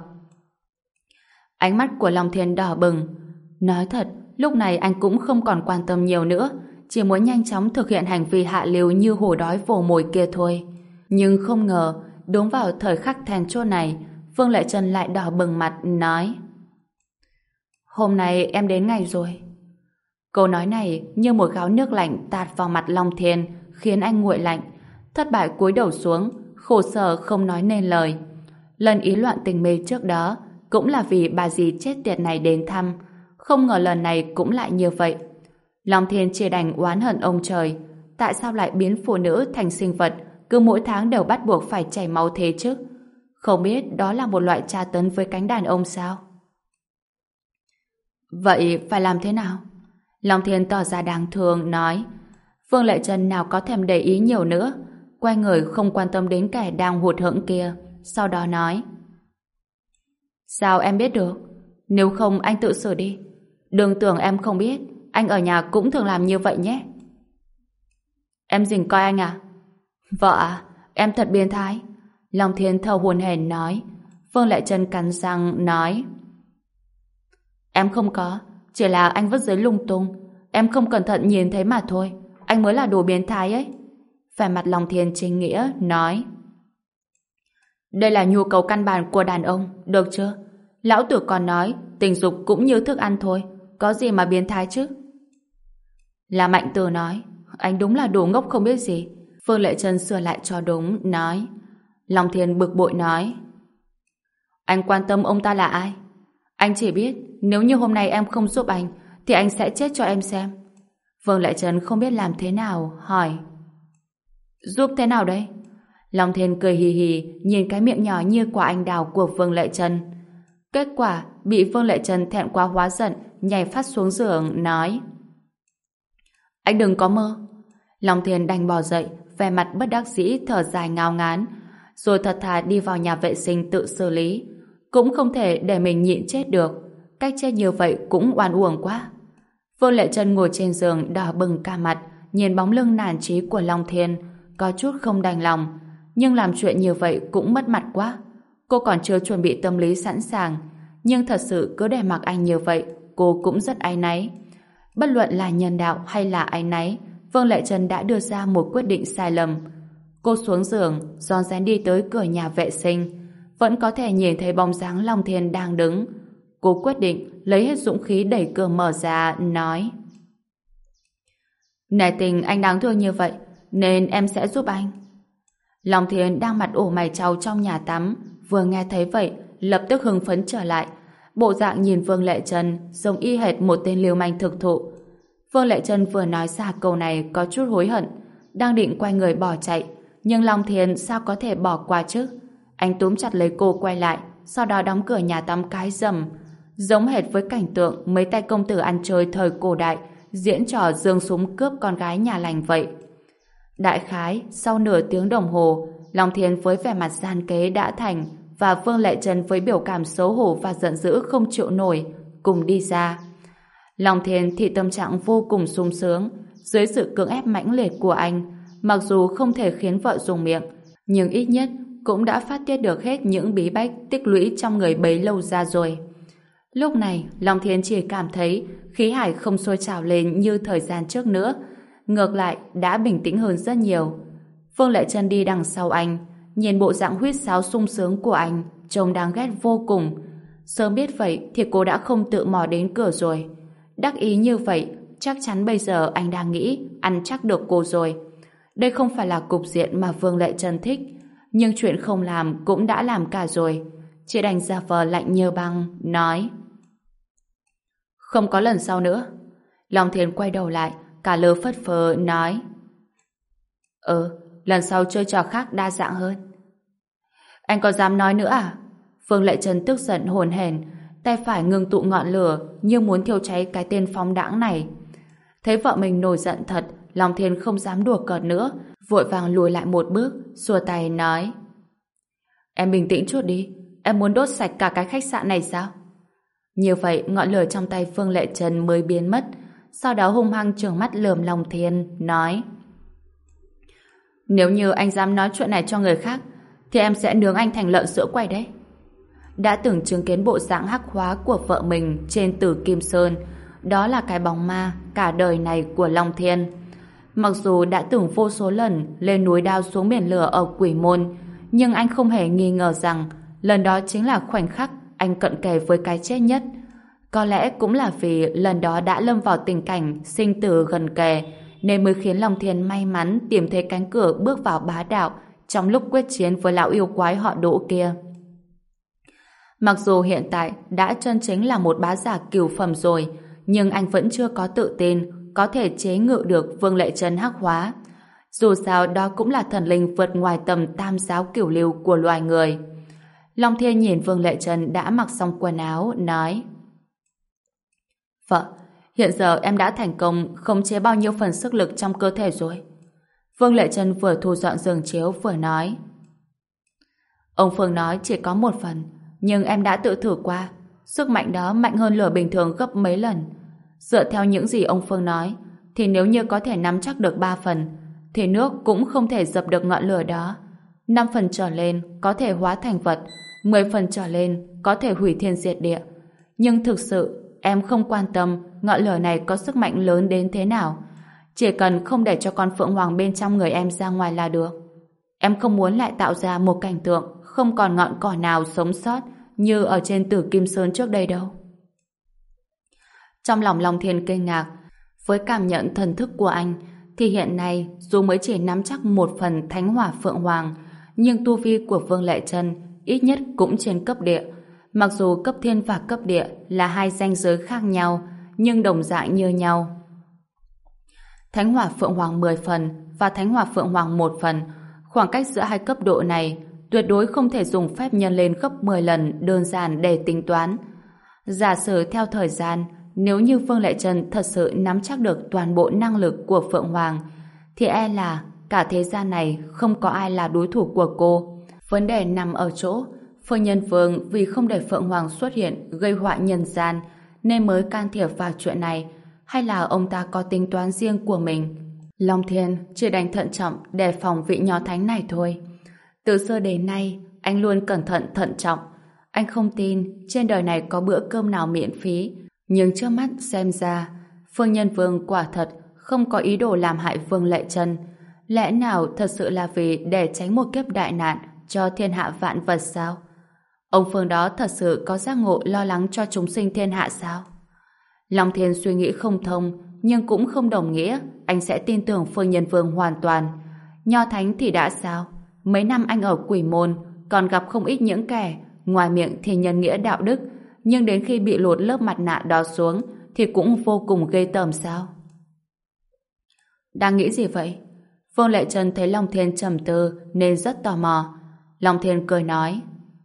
Ánh mắt của Long Thiên đỏ bừng. Nói thật, lúc này anh cũng không còn quan tâm nhiều nữa, chỉ muốn nhanh chóng thực hiện hành vi hạ lưu như hổ đói vồ mồi kia thôi. Nhưng không ngờ, đúng vào thời khắc then chốt này, Vương Lệ Trân lại đỏ bừng mặt, nói: "Hôm nay em đến ngày rồi." Câu nói này như một gáo nước lạnh tạt vào mặt Long Thiên, khiến anh nguội lạnh. Thất bại cúi đầu xuống, khổ sở không nói nên lời. Lần ý loạn tình mê trước đó cũng là vì bà dì chết tiệt này đến thăm, không ngờ lần này cũng lại như vậy. Long Thiên chỉ đành oán hận ông trời, tại sao lại biến phụ nữ thành sinh vật cứ mỗi tháng đều bắt buộc phải chảy máu thế chứ? Không biết đó là một loại tra tấn với cánh đàn ông sao? Vậy phải làm thế nào? Long Thiên tỏ ra đáng thương, nói. Vương Lệ Trân nào có thèm để ý nhiều nữa, quay người không quan tâm đến kẻ đang hụt hẫng kia, sau đó nói: "Sao em biết được? Nếu không anh tự xử đi. Đừng tưởng em không biết, anh ở nhà cũng thường làm như vậy nhé." "Em rình coi anh à?" "Vợ à, em thật biến thái." Long Thiên thở hổn hển nói. Vương Lệ Trân cắn răng nói: "Em không có, chỉ là anh vứt giấy lung tung, em không cẩn thận nhìn thấy mà thôi, anh mới là đồ biến thái ấy." Vẻ mặt Long Thiên chính nghĩa nói: "Đây là nhu cầu căn bản của đàn ông, được chưa? Lão tử còn nói tình dục cũng như thức ăn thôi, có gì mà biến thái chứ?" Là Mạnh Từ nói: "Anh đúng là đồ ngốc không biết gì." Phương Lệ Trân sửa lại cho đúng, nói. Long Thiên bực bội nói: "Anh quan tâm ông ta là ai? Anh chỉ biết nếu như hôm nay em không giúp anh thì anh sẽ chết cho em xem." Vương Lệ Trân không biết làm thế nào, hỏi: "Giúp thế nào đây?" Long Thiên cười hì hì nhìn cái miệng nhỏ như quả anh đào của Vương Lệ Trân. Kết quả bị Vương Lệ Trân thẹn quá hóa giận, nhảy phát xuống giường, nói: Anh đừng có mơ. Long Thiên đành bò dậy, vẻ mặt bất đắc dĩ thở dài ngao ngán, rồi thật thà đi vào nhà vệ sinh tự xử lý. Cũng không thể để mình nhịn chết được. Cách chết như vậy cũng oan uổng quá. Vương Lệ Trân ngồi trên giường đỏ bừng cả mặt, nhìn bóng lưng nản chí của Long Thiên, có chút không đành lòng. Nhưng làm chuyện như vậy cũng mất mặt quá. Cô còn chưa chuẩn bị tâm lý sẵn sàng, nhưng thật sự cứ để mặc anh như vậy, cô cũng rất áy náy. Bất luận là nhân đạo hay là áy náy, Vương Lệ Trân đã đưa ra một quyết định sai lầm. Cô xuống giường, rón rén đi tới cửa nhà vệ sinh, vẫn có thể nhìn thấy bóng dáng Long Thiên đang đứng. Cô quyết định lấy hết dũng khí đẩy cửa mở ra, nói: Nể tình anh đáng thương như vậy, nên em sẽ giúp anh. Long Thiên đang mặt ủ mày trao trong nhà tắm, vừa nghe thấy vậy, lập tức hưng phấn trở lại. Bộ dạng nhìn Vương Lệ Trân giống y hệt một tên lưu manh thực thụ. Vương Lệ Trân vừa nói ra câu này có chút hối hận, đang định quay người bỏ chạy, nhưng Long Thiên sao có thể bỏ qua chứ? Anh túm chặt lấy cô quay lại, sau đó đóng cửa nhà tắm cái rầm, giống hệt với cảnh tượng mấy tay công tử ăn chơi thời cổ đại diễn trò giương súng cướp con gái nhà lành vậy. Đại khái sau nửa tiếng đồng hồ, Long Thiên với vẻ mặt gian kế đã thành và Vương Lệ Trân với biểu cảm xấu hổ và giận dữ không chịu nổi cùng đi ra. Long Thiên thì tâm trạng vô cùng sung sướng dưới sự cưỡng ép mãnh liệt của anh. Mặc dù không thể khiến vợ dùng miệng, nhưng ít nhất cũng đã phát tiết được hết những bí bách tích lũy trong người bấy lâu ra rồi. Lúc này, Long Thiên chỉ cảm thấy khí hải không sôi trào lên như thời gian trước nữa, ngược lại đã bình tĩnh hơn rất nhiều. Vương Lệ Trân đi đằng sau anh, nhìn bộ dạng huýt sáo sung sướng của anh, trông đáng ghét vô cùng. Sớm biết vậy thì cô đã không tự mò đến cửa rồi. Đắc ý như vậy, chắc chắn bây giờ anh đang nghĩ ăn chắc được cô rồi. Đây không phải là cục diện mà Vương Lệ Trân thích, nhưng chuyện không làm cũng đã làm cả rồi. Chị đành giả vờ lạnh như băng, nói: Không có lần sau nữa. Long Thiên quay đầu lại, cả lơ phất phơ, nói: Ừ, lần sau chơi trò khác đa dạng hơn. Anh có dám nói nữa à? Vương Lệ Trân tức giận hồn hển, tay phải ngưng tụ ngọn lửa như muốn thiêu cháy cái tên phóng đãng này. Thấy vợ mình nổi giận thật, Long Thiên không dám đùa cợt nữa, vội vàng lùi lại một bước, xua tay nói: Em bình tĩnh chút đi, em muốn đốt sạch cả cái khách sạn này sao? Như vậy ngọn lửa trong tay Vương Lệ Trân mới biến mất, sau đó hung hăng trừng mắt lườm Long Thiên, nói: Nếu như anh dám nói chuyện này cho người khác, thì em sẽ nướng anh thành lợn sữa quay đấy. Đã từng chứng kiến bộ dạng hắc hóa của vợ mình trên Tử Kim Sơn, đó là cái bóng ma cả đời này của Long Thiên. Mặc dù đã từng vô số lần lên núi đao xuống biển lửa ở Quỷ Môn, nhưng anh không hề nghi ngờ rằng lần đó chính là khoảnh khắc anh cận kề với cái chết nhất. Có lẽ cũng là vì lần đó đã lâm vào tình cảnh sinh tử gần kề, nên mới khiến Long Thiên may mắn tìm thấy cánh cửa bước vào bá đạo trong lúc quyết chiến với lão yêu quái họ Đỗ kia. Mặc dù hiện tại đã chân chính là một bá giả cửu phẩm rồi, nhưng anh vẫn chưa có tự tin có thể chế ngự được Vương Lệ Trân hắc hóa. Dù sao đó cũng là thần linh vượt ngoài tầm tam giáo cửu lưu của loài người. Long Thiên nhìn Vương Lệ Trân đã mặc xong quần áo, nói: Vợ, hiện giờ em đã thành công khống chế bao nhiêu phần sức lực trong cơ thể rồi? Vương Lệ Trân vừa thu dọn giường chiếu vừa nói: Ông Phương nói chỉ có một phần, nhưng em đã tự thử qua, sức mạnh đó mạnh hơn lửa bình thường gấp mấy lần. Dựa theo những gì ông Phương nói, thì nếu như có thể nắm chắc được ba phần, thì nước cũng không thể dập được ngọn lửa đó. Năm phần trở lên có thể hóa thành vật, mười phần trở lên có thể hủy thiên diệt địa. Nhưng thực sự, em không quan tâm ngọn lửa này có sức mạnh lớn đến thế nào. Chỉ cần không để cho con Phượng Hoàng bên trong người em ra ngoài là được. Em không muốn lại tạo ra một cảnh tượng không còn ngọn cỏ nào sống sót như ở trên Tử Kim Sơn trước đây đâu. Trong lòng Long Thiên kinh ngạc, với cảm nhận thần thức của anh, thì hiện nay dù mới chỉ nắm chắc một phần Thánh Hỏa Phượng Hoàng, nhưng tu vi của Vương Lệ Trân ít nhất cũng trên cấp địa. Mặc dù cấp thiên và cấp địa là hai ranh giới khác nhau, nhưng đồng dạng như nhau. Thánh Hỏa Phượng Hoàng mười phần và Thánh Hỏa Phượng Hoàng một phần, khoảng cách giữa hai cấp độ này tuyệt đối không thể dùng phép nhân lên gấp mười lần đơn giản để tính toán. Giả sử theo thời gian, nếu như Vương Lệ Trân thật sự nắm chắc được toàn bộ năng lực của Phượng Hoàng, thì e là cả thế gian này không có ai là đối thủ của cô. Vấn đề nằm ở chỗ, Phương Nhân Vương vì không để Phượng Hoàng xuất hiện gây họa nhân gian, nên mới can thiệp vào chuyện này, hay là ông ta có tính toán riêng của mình? Long Thiên chỉ đành thận trọng đề phòng vị nho thánh này thôi. Từ xưa đến nay, anh luôn cẩn thận thận trọng. Anh không tin trên đời này có bữa cơm nào miễn phí, nhưng trước mắt xem ra, Phương Nhân Vương quả thật không có ý đồ làm hại Vương Lệ Trân. Lẽ nào thật sự là vì để tránh một kiếp đại nạn cho thiên hạ vạn vật sao? Ông Phương đó thật sự có giác ngộ lo lắng cho chúng sinh thiên hạ sao? Long Thiên suy nghĩ không thông, nhưng cũng không đồng nghĩa anh sẽ tin tưởng Phương Nhân Vương hoàn toàn. Nho thánh thì đã sao? Mấy năm anh ở Quỷ Môn còn gặp không ít những kẻ ngoài miệng thì nhân nghĩa đạo đức, nhưng đến khi bị lột lớp mặt nạ đó xuống thì cũng vô cùng ghê tởm sao? Đang nghĩ gì vậy? Vương Lệ Trân thấy Long Thiên trầm tư nên rất tò mò. Long Thiên cười nói: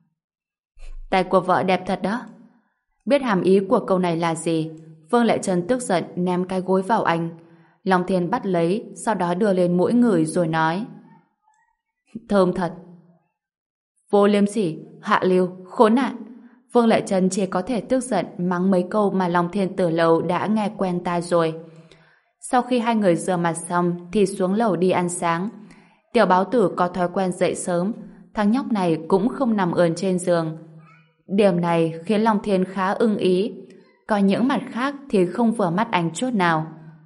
Tay của vợ đẹp thật đó. Biết hàm ý của câu này là gì, Vương Lệ Trân tức giận ném cái gối vào anh. Long Thiên bắt lấy, sau đó đưa lên mũi người rồi nói: Thơm thật. Vô liêm sỉ, hạ lưu, khốn nạn. Vương Lệ Trân chỉ có thể tức giận mắng mấy câu mà Long Thiên từ lâu đã nghe quen tai rồi. Sau khi hai người rửa mặt xong thì xuống lầu đi ăn sáng. Tiểu Báo Tử có thói quen dậy sớm, thằng nhóc này cũng không nằm ườn trên giường. Điểm này khiến Long Thiên khá ưng ý, còn những mặt khác thì không vừa mắt anh chút nào.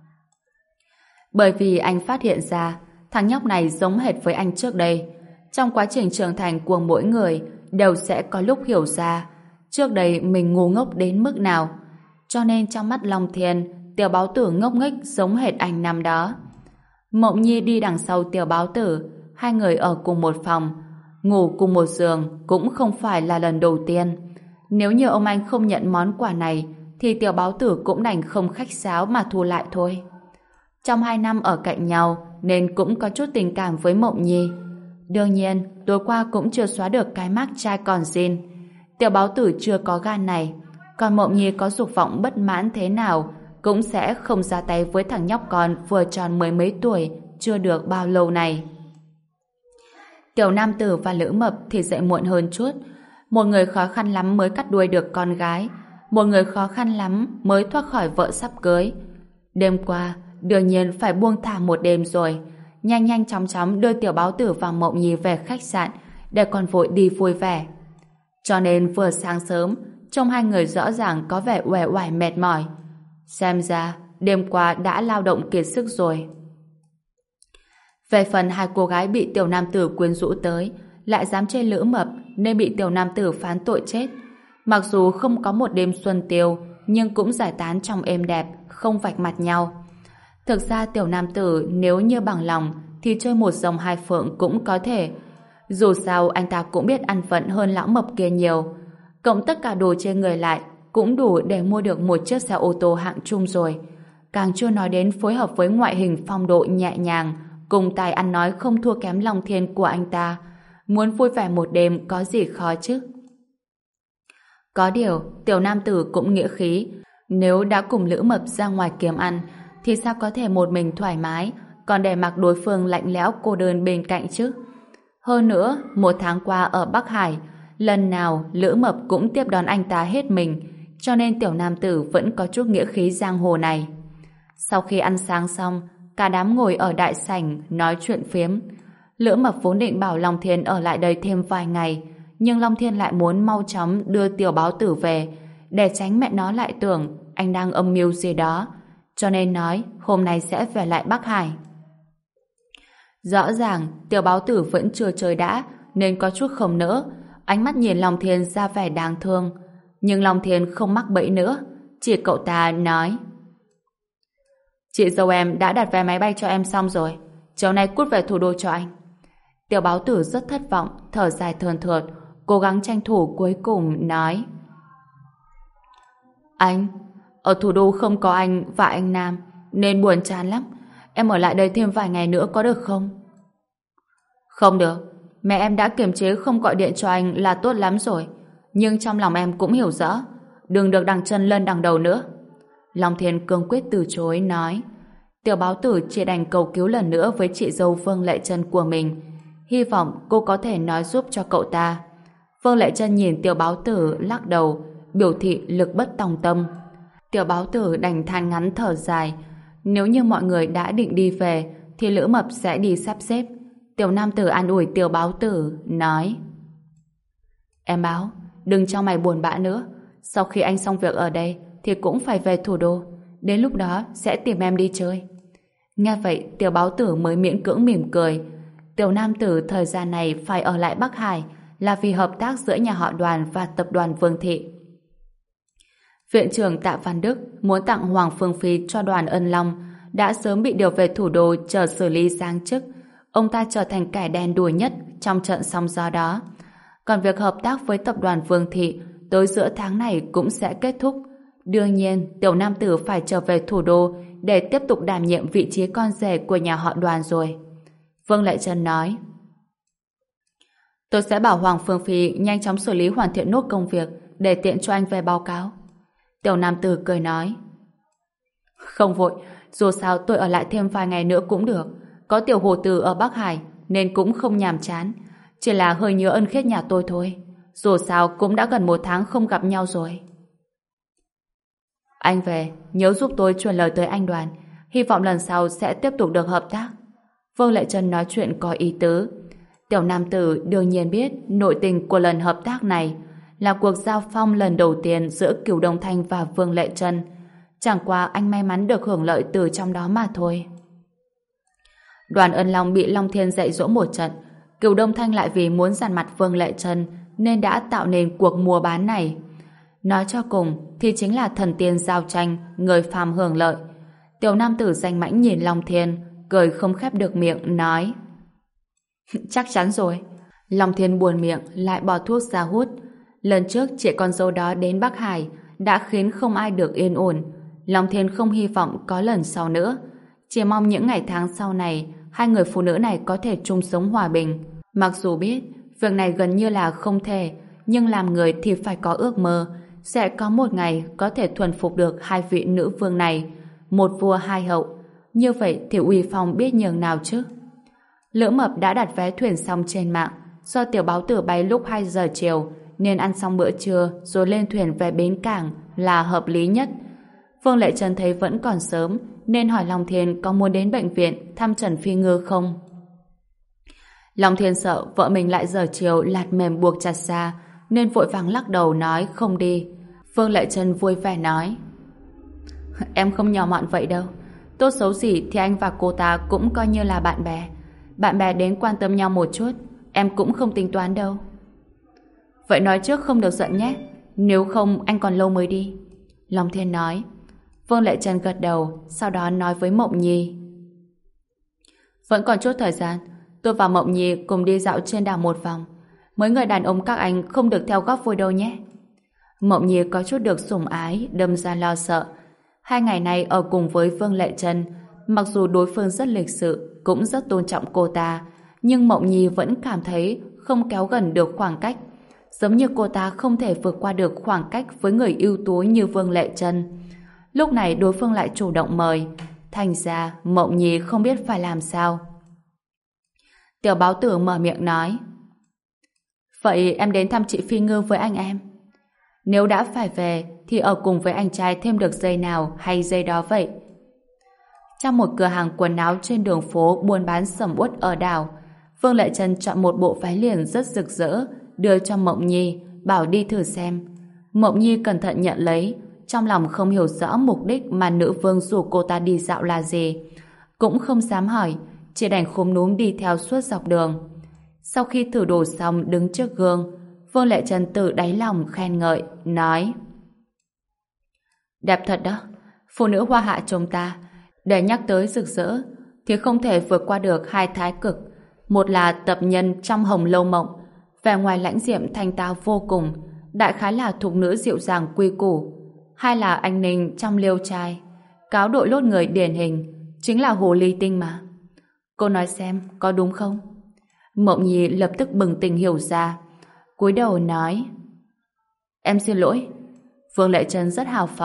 Bởi vì anh phát hiện ra thằng nhóc này giống hệt với anh trước đây. Trong quá trình trưởng thành của mỗi người đều sẽ có lúc hiểu ra trước đây mình ngu ngốc đến mức nào. Cho nên trong mắt Long Thiên, Tiểu Báo Tử ngốc nghếch giống hệt anh năm đó. Mộng Nhi đi đằng sau Tiểu Báo Tử, hai người ở cùng một phòng, ngủ cùng một giường cũng không phải là lần đầu tiên. Nếu như ông anh không nhận món quà này thì Tiểu Báo Tử cũng đành không khách sáo mà thu lại thôi. Trong hai năm ở cạnh nhau nên cũng có chút tình cảm với Mộng Nhi. Đương nhiên, tối qua cũng chưa xóa được cái mác trai còn zin. Tiểu Báo Tử chưa có gan này, còn Mộng Nhi có dục vọng bất mãn thế nào cũng sẽ không ra tay với thằng nhóc con vừa tròn mười mấy tuổi chưa được bao lâu này. Tiểu Nam Tử và Lữ Mập thì dậy muộn hơn chút. Một người khó khăn lắm mới cắt đuôi được con gái, một người khó khăn lắm mới thoát khỏi vợ sắp cưới. Đêm qua đương nhiên phải buông thả một đêm rồi, nhanh nhanh chóng chóng đưa Tiểu Báo Tử và Mộng Nhi về khách sạn để còn vội đi vui vẻ. Cho nên vừa sáng sớm trông hai người rõ ràng có vẻ uể oải mệt mỏi. Xem ra đêm qua đã lao động kiệt sức rồi. Về phần hai cô gái bị Tiểu Nam Tử quyến rũ tới, lại dám chê Lữ Mập nên bị Tiểu Nam Tử phán tội chết. Mặc dù không có một đêm xuân tiêu, nhưng cũng giải tán trong êm đẹp, không vạch mặt nhau. Thực ra Tiểu Nam Tử nếu như bằng lòng thì chơi một rồng hai phượng cũng có thể. Dù sao anh ta cũng biết ăn vận hơn lão mập kia nhiều. Cộng tất cả đồ trên người lại cũng đủ để mua được một chiếc xe ô tô hạng trung rồi. Càng chưa nói đến phối hợp với ngoại hình phong độ nhẹ nhàng, cùng tài ăn nói không thua kém Long Thiên của anh ta. Muốn vui vẻ một đêm có gì khó chứ? Có điều, Tiểu Nam Tử cũng nghĩa khí. Nếu đã cùng Lữ Mập ra ngoài kiếm ăn, thì sao có thể một mình thoải mái, còn để mặc đối phương lạnh lẽo cô đơn bên cạnh chứ? Hơn nữa, một tháng qua ở Bắc Hải, lần nào Lữ Mập cũng tiếp đón anh ta hết mình, cho nên Tiểu Nam Tử vẫn có chút nghĩa khí giang hồ này. Sau khi ăn sáng xong, cả đám ngồi ở đại sảnh nói chuyện phiếm. Lữ Mập vốn định bảo Long Thiên ở lại đây thêm vài ngày, nhưng Long Thiên lại muốn mau chóng đưa Tiểu Báo Tử về, để tránh mẹ nó lại tưởng anh đang âm mưu gì đó, cho nên nói hôm nay sẽ về lại Bắc Hải. Rõ ràng Tiểu Báo Tử vẫn chưa chơi đã, nên có chút không nỡ, ánh mắt nhìn Long Thiên ra vẻ đáng thương. Nhưng Long Thiên không mắc bẫy nữa, chỉ cậu ta nói: Chị dâu em đã đặt vé máy bay cho em xong rồi, chiều nay cút về thủ đô cho anh. Tiểu Báo Tử rất thất vọng, thở dài thườn thượt, cố gắng tranh thủ cuối cùng nói: Anh, ở thủ đô không có anh và anh Nam, nên buồn chán lắm. Em ở lại đây thêm vài ngày nữa có được không? Không được, mẹ em đã kiềm chế không gọi điện cho anh là tốt lắm rồi. Nhưng trong lòng em cũng hiểu rõ, đừng được đằng chân lên đằng đầu nữa. Long Thiên cương quyết từ chối, nói: Tiểu báo tử chỉ đành cầu cứu lần nữa với chị dâu Vương Lệ Trân của mình, hy vọng cô có thể nói giúp cho cậu ta. Vương Lệ Trân nhìn tiểu báo tử lắc đầu, biểu thị lực bất tòng tâm. Tiểu báo tử đành than ngắn thở dài. Nếu như mọi người đã định đi về thì Lữ Mập sẽ đi sắp xếp. Tiểu nam tử an ủi tiểu báo tử, nói: Em báo, đừng cho mày buồn bã nữa. Sau khi anh xong việc ở đây thì cũng phải về thủ đô. Đến lúc đó sẽ tìm em đi chơi. Nghe vậy tiểu báo tử mới miễn cưỡng mỉm cười. Tiểu nam tử thời gian này phải ở lại Bắc Hải là vì hợp tác giữa nhà họ Đoàn và tập đoàn Vương Thị. Viện trưởng Tạ Văn Đức muốn tặng Hoàng Phương Phi cho Đoàn Ân Long đã sớm bị điều về thủ đô chờ xử lý giáng chức. Ông ta trở thành kẻ đen đuổi nhất trong trận sóng gió đó. Còn việc hợp tác với tập đoàn Vương Thị tới giữa tháng này cũng sẽ kết thúc. Đương nhiên, tiểu nam tử phải trở về thủ đô để tiếp tục đảm nhiệm vị trí con rể của nhà họ Đoàn rồi. Vương Lệ Trân nói: Tôi sẽ bảo Hoàng Phương Phi nhanh chóng xử lý hoàn thiện nốt công việc để tiện cho anh về báo cáo. Tiểu nam tử cười nói: Không vội, dù sao tôi ở lại thêm vài ngày nữa cũng được. Có tiểu hồ tử ở Bắc Hải nên cũng không nhàm chán. Chỉ là hơi nhớ ân khiết nhà tôi thôi. Dù sao cũng đã gần một tháng không gặp nhau rồi. Anh về, nhớ giúp tôi truyền lời tới anh Đoàn. Hy vọng lần sau sẽ tiếp tục được hợp tác. Vương Lệ Trân nói chuyện có ý tứ. Tiểu nam tử đương nhiên biết nội tình của lần hợp tác này là cuộc giao phong lần đầu tiên giữa Cửu Đông Thanh và Vương Lệ Trân. Chẳng qua anh may mắn được hưởng lợi từ trong đó mà thôi. Đoàn Ân Long bị Long Thiên dạy dỗ một trận. Cửu Đông Thanh lại vì muốn dằn mặt Vương Lệ Trân nên đã tạo nên cuộc mua bán này. Nói cho cùng thì chính là thần tiên giao tranh, người phàm hưởng lợi. Tiểu nam tử danh mãnh nhìn Long Thiên, cười không khép được miệng, nói: Chắc chắn rồi. Long Thiên buồn miệng lại bỏ thuốc ra hút. Lần trước chị con dâu đó đến Bắc Hải đã khiến không ai được yên ổn. Long Thiên không hy vọng có lần sau nữa. Chỉ mong những ngày tháng sau này hai người phụ nữ này có thể chung sống hòa bình. Mặc dù biết việc này gần như là không thể, nhưng làm người thì phải có ước mơ sẽ có một ngày có thể thuần phục được hai vị nữ vương này, một vua hai hậu. Như vậy thì uy phong biết nhường nào chứ. Lữ Mập đã đặt vé thuyền xong trên mạng. Do tiểu báo tử bay lúc hai giờ chiều nên ăn xong bữa trưa rồi lên thuyền về bến cảng là hợp lý nhất. Vương Lệ Trân thấy vẫn còn sớm nên hỏi Long Thiên có muốn đến bệnh viện thăm Trần Phi Ngư không. Long Thiên sợ vợ mình lại giờ chiều lạt mềm buộc chặt ra nên vội vàng lắc đầu nói không đi. Vương Lệ Trân vui vẻ nói: Em không nhỏ mọn vậy đâu. Tốt xấu gì thì anh và cô ta cũng coi như là bạn bè. Bạn bè đến quan tâm nhau một chút em cũng không tính toán đâu. Vậy nói trước không được giận nhé. Nếu không anh còn lâu mới đi. Long Thiên nói. Vương Lệ Trân gật đầu, sau đó nói với Mộng Nhi: Vẫn còn chút thời gian, tôi và Mộng Nhi cùng đi dạo trên đảo một vòng. Mấy người đàn ông các anh không được theo góp vui đâu nhé. Mộng Nhi có chút được sủng ái, đâm ra lo sợ. Hai ngày nay ở cùng với Vương Lệ Trân, mặc dù đối phương rất lịch sự, cũng rất tôn trọng cô ta, nhưng Mộng Nhi vẫn cảm thấy không kéo gần được khoảng cách. Giống như cô ta không thể vượt qua được khoảng cách với người ưu tú như Vương Lệ Trân. Lúc này đối phương lại chủ động mời, thành ra Mộng Nhi không biết phải làm sao. Tiểu báo tử mở miệng nói: Vậy em đến thăm chị Phi Ngư với anh em. Nếu đã phải về thì ở cùng với anh trai thêm được giây nào hay giây đó vậy. Trong một cửa hàng quần áo trên đường phố buôn bán sầm uất ở đảo, Vương Lệ Trân chọn một bộ váy liền rất rực rỡ đưa cho Mộng Nhi, bảo đi thử xem. Mộng Nhi cẩn thận nhận lấy, trong lòng không hiểu rõ mục đích mà nữ vương rủ cô ta đi dạo là gì, cũng không dám hỏi, chỉ đành khúm núm đi theo suốt dọc đường. Sau khi thử đồ xong đứng trước gương, Vương Lệ Trân tự đáy lòng khen ngợi, nói: Đẹp thật đó, phụ nữ hoa hạ chúng ta. Để nhắc tới rực rỡ thì không thể vượt qua được hai thái cực. Một là tập nhân trong Hồng Lâu Mộng, vẻ ngoài lãnh diệm thanh tao vô cùng, đại khái là thục nữ dịu dàng quy củ. Hai là anh Ninh trong Liêu Trai, cáo đội lốt người điển hình, chính là hồ ly tinh mà. Cô nói xem có đúng không? Mộng Nhi lập tức bừng tỉnh hiểu ra, cúi đầu nói: Em xin lỗi. Vương Lệ Trân rất hào phóng,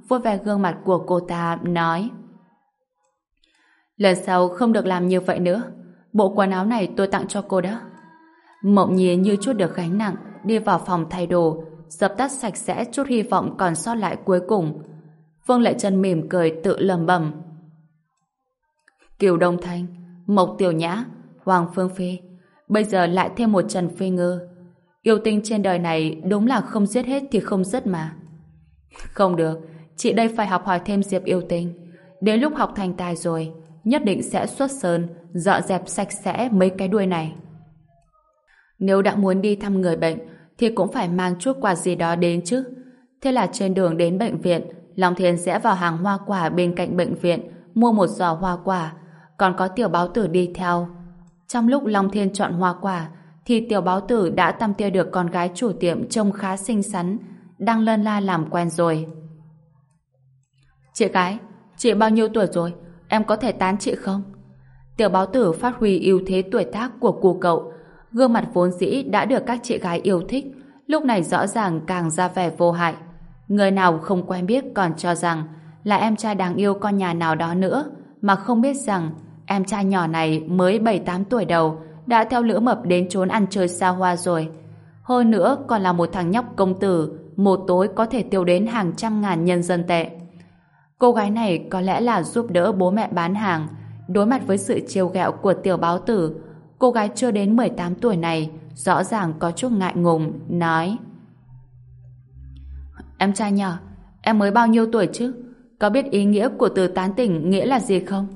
vuốt ve gương mặt của cô ta, nói: lần sau không được làm như vậy nữa. Bộ quần áo này tôi tặng cho cô đó. Mộng Nhi như chút được gánh nặng, đi vào phòng thay đồ, dập tắt sạch sẽ chút hy vọng còn sót lại cuối cùng. Phương Lệ Trân mỉm cười tự lẩm bẩm: Kiều Đông Thanh, Mộc Tiểu Nhã, Hoàng Phương Phi, bây giờ lại thêm một Trần Phi Ngư. Yêu tinh trên đời này đúng là không giết hết thì không dứt mà. Không được, chị đây phải học hỏi thêm Diệp yêu tinh. Đến lúc học thành tài rồi, nhất định sẽ xuất sơn, dọn dẹp sạch sẽ mấy cái đuôi này. Nếu đã muốn đi thăm người bệnh, thì cũng phải mang chút quà gì đó đến chứ. Thế là trên đường đến bệnh viện, Long Thiên sẽ vào hàng hoa quả bên cạnh bệnh viện, mua một giỏ hoa quả, còn có Tiểu Báo Tử đi theo. Trong lúc Long Thiên chọn hoa quả, thì Tiểu Báo Tử đã tăm tia được con gái chủ tiệm trông khá xinh xắn, đang lân la làm quen rồi. Chị gái, chị bao nhiêu tuổi rồi? Em có thể tán chị không? Tiểu Báo Tử phát huy ưu thế tuổi tác của cô cậu. Gương mặt vốn dĩ đã được các chị gái yêu thích, lúc này rõ ràng càng ra vẻ vô hại. Người nào không quen biết còn cho rằng là em trai đáng yêu con nhà nào đó nữa, mà không biết rằng em trai nhỏ này mới bảy tám tuổi đầu đã theo Lữ Mập đến trốn ăn chơi xa hoa rồi. Hơn nữa còn là một thằng nhóc công tử, một tối có thể tiêu đến hàng trăm ngàn nhân dân tệ. Cô gái này có lẽ là giúp đỡ bố mẹ bán hàng. Đối mặt với sự trêu ghẹo của Tiểu Báo Tử, cô gái chưa đến mười tám tuổi này rõ ràng có chút ngại ngùng, nói: Em trai nhỏ, em mới bao nhiêu tuổi chứ? Có biết ý nghĩa của từ tán tỉnh nghĩa là gì không?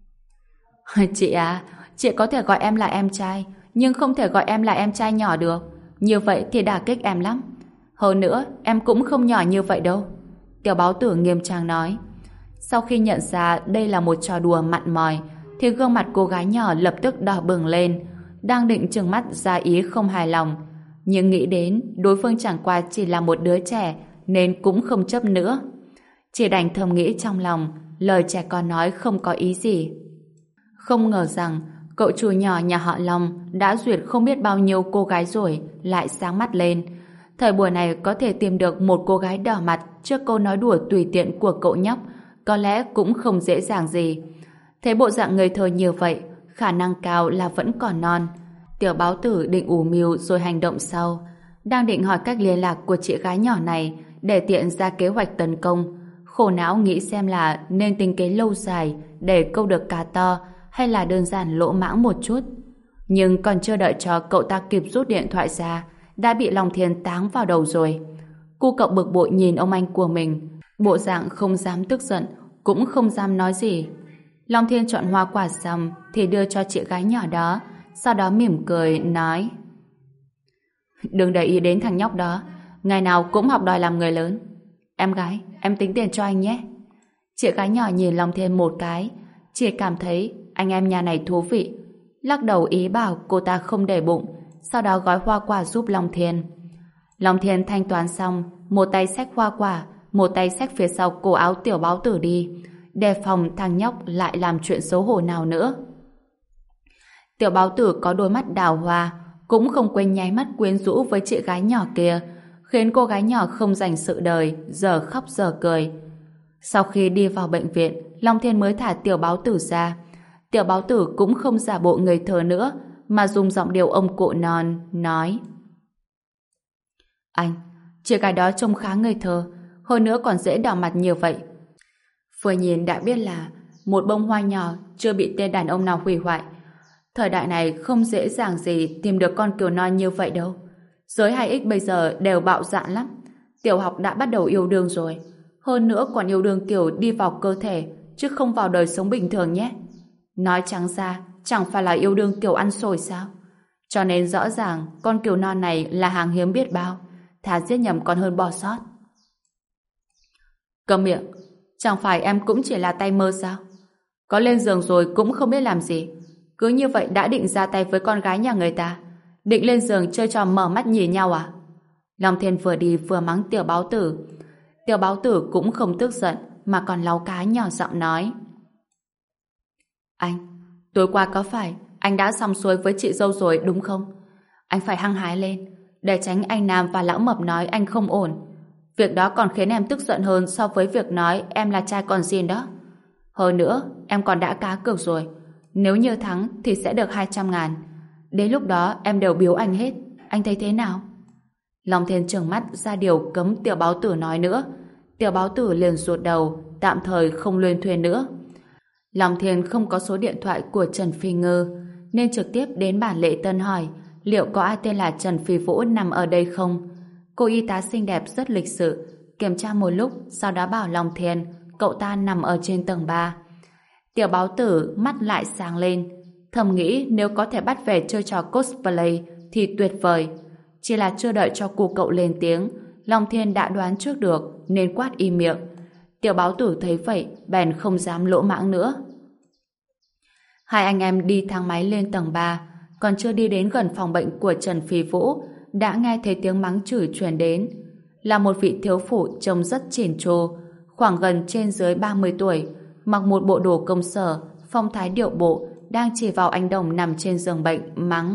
Chị à, chị có thể gọi em là em trai, nhưng không thể gọi em là em trai nhỏ được. Như vậy thì đả kích em lắm. Hơn nữa, em cũng không nhỏ như vậy đâu. Tiểu Báo Tử nghiêm trang nói. Sau khi nhận ra đây là một trò đùa mặn mòi, thì gương mặt cô gái nhỏ lập tức đỏ bừng lên, đang định trừng mắt ra ý không hài lòng. Nhưng nghĩ đến đối phương chẳng qua chỉ là một đứa trẻ, nên cũng không chấp nữa. Chỉ đành thầm nghĩ trong lòng, lời trẻ con nói không có ý gì. Không ngờ rằng cậu chủ nhỏ nhà họ Long đã duyệt không biết bao nhiêu cô gái rồi lại sáng mắt lên. Thời buổi này có thể tìm được một cô gái đỏ mặt trước câu nói đùa tùy tiện của cậu nhóc, có lẽ cũng không dễ dàng gì. Thấy bộ dạng ngây thơ như vậy, khả năng cao là vẫn còn non. Tiểu Báo Tử định ủ mưu rồi hành động sau. Đang định hỏi cách liên lạc của chị gái nhỏ này để tiện ra kế hoạch tấn công. Khổ não nghĩ xem là nên tính kế lâu dài để câu được cá to, hay là đơn giản lỗ mãng một chút. Nhưng còn chưa đợi cho cậu ta kịp rút điện thoại ra, đã bị Long Thiên táng vào đầu rồi. Cô cậu bực bội nhìn ông anh của mình, bộ dạng không dám tức giận, cũng không dám nói gì. Long Thiên chọn hoa quả xong thì đưa cho chị gái nhỏ đó, sau đó mỉm cười nói: Đừng để ý đến thằng nhóc đó, ngày nào cũng học đòi làm người lớn. Em gái, em tính tiền cho anh nhé. Chị gái nhỏ nhìn Long Thiên một cái, chỉ cảm thấy anh em nhà này thú vị, lắc đầu ý bảo cô ta không để bụng, sau đó gói hoa quả giúp Long Thiên. Long Thiên thanh toán xong, một tay xách hoa quả, một tay xách phía sau cổ áo Tiểu Báo Tử đi, đề phòng thằng nhóc lại làm chuyện xấu hổ nào nữa. Tiểu Báo Tử có đôi mắt đào hoa, cũng không quên nháy mắt quyến rũ với chị gái nhỏ kia, khiến cô gái nhỏ không dành sự đời, giờ khóc giờ cười. Sau khi đi vào bệnh viện, Long Thiên mới thả Tiểu Báo Tử ra. Tiểu Báo Tử cũng không giả bộ ngây thơ nữa, mà dùng giọng điệu ông cụ non, nói: Anh, chị gái đó trông khá ngây thơ, hơn nữa còn dễ đỏ mặt như vậy. Vừa nhìn đã biết là một bông hoa nhỏ chưa bị tên đàn ông nào hủy hoại. Thời đại này không dễ dàng gì tìm được con cừu non như vậy đâu. Giới hai ích bây giờ đều bạo dạn lắm. Tiểu học đã bắt đầu yêu đương rồi. Hơn nữa còn yêu đương kiểu đi vào cơ thể, chứ không vào đời sống bình thường nhé. Nói trắng ra, chẳng phải là yêu đương kiểu ăn xôi sao? Cho nên rõ ràng con cừu non này là hàng hiếm biết bao, thà giết nhầm còn hơn bỏ sót. Câm miệng, chẳng phải em cũng chỉ là tay mơ sao? Có lên giường rồi cũng không biết làm gì, cứ như vậy đã định ra tay với con gái nhà người ta, định lên giường chơi trò mở mắt nhìn nhau à? Long Thiên vừa đi vừa mắng Tiểu Báo Tử. Tiểu Báo Tử cũng không tức giận, mà còn láu cá nhỏ giọng nói: Anh, tối qua có phải anh đã xong xuôi với chị dâu rồi đúng không? Anh phải hăng hái lên, để tránh anh Nam và lão Mập nói anh không ổn. Việc đó còn khiến em tức giận hơn so với việc nói em là trai con riêng đó. Hơn nữa, em còn đã cá cược rồi. Nếu như thắng thì sẽ được hai trăm ngàn. Đến lúc đó em đều biếu anh hết. Anh thấy thế nào? Long Thiên trừng mắt ra điều cấm Tiểu Báo Tử nói nữa. Tiểu Báo Tử liền rụt đầu, tạm thời không luyên thuyên nữa. Long Thiên không có số điện thoại của Trần Phi Ngư, nên trực tiếp đến bản lễ tân hỏi liệu có ai tên là Trần Phi Vũ nằm ở đây không. Cô y tá xinh đẹp rất lịch sự, kiểm tra một lúc, sau đó bảo Long Thiên cậu ta nằm ở trên tầng ba. Tiểu Báo Tử mắt lại sáng lên, thầm nghĩ nếu có thể bắt về chơi trò cosplay thì tuyệt vời. Chỉ là chưa đợi cho cô cậu lên tiếng, Long Thiên đã đoán trước được nên quát im miệng. Tiểu Báo Tử thấy vậy bèn không dám lỗ mãng nữa. Hai anh em đi thang máy lên tầng ba, còn chưa đi đến gần phòng bệnh của Trần Phi Vũ đã nghe thấy tiếng mắng chửi truyền đến. Là một vị thiếu phụ trông rất chỉn chu, khoảng gần trên dưới ba mươi tuổi, mặc một bộ đồ công sở, phong thái điệu bộ, đang chỉ vào anh Đồng nằm trên giường bệnh mắng.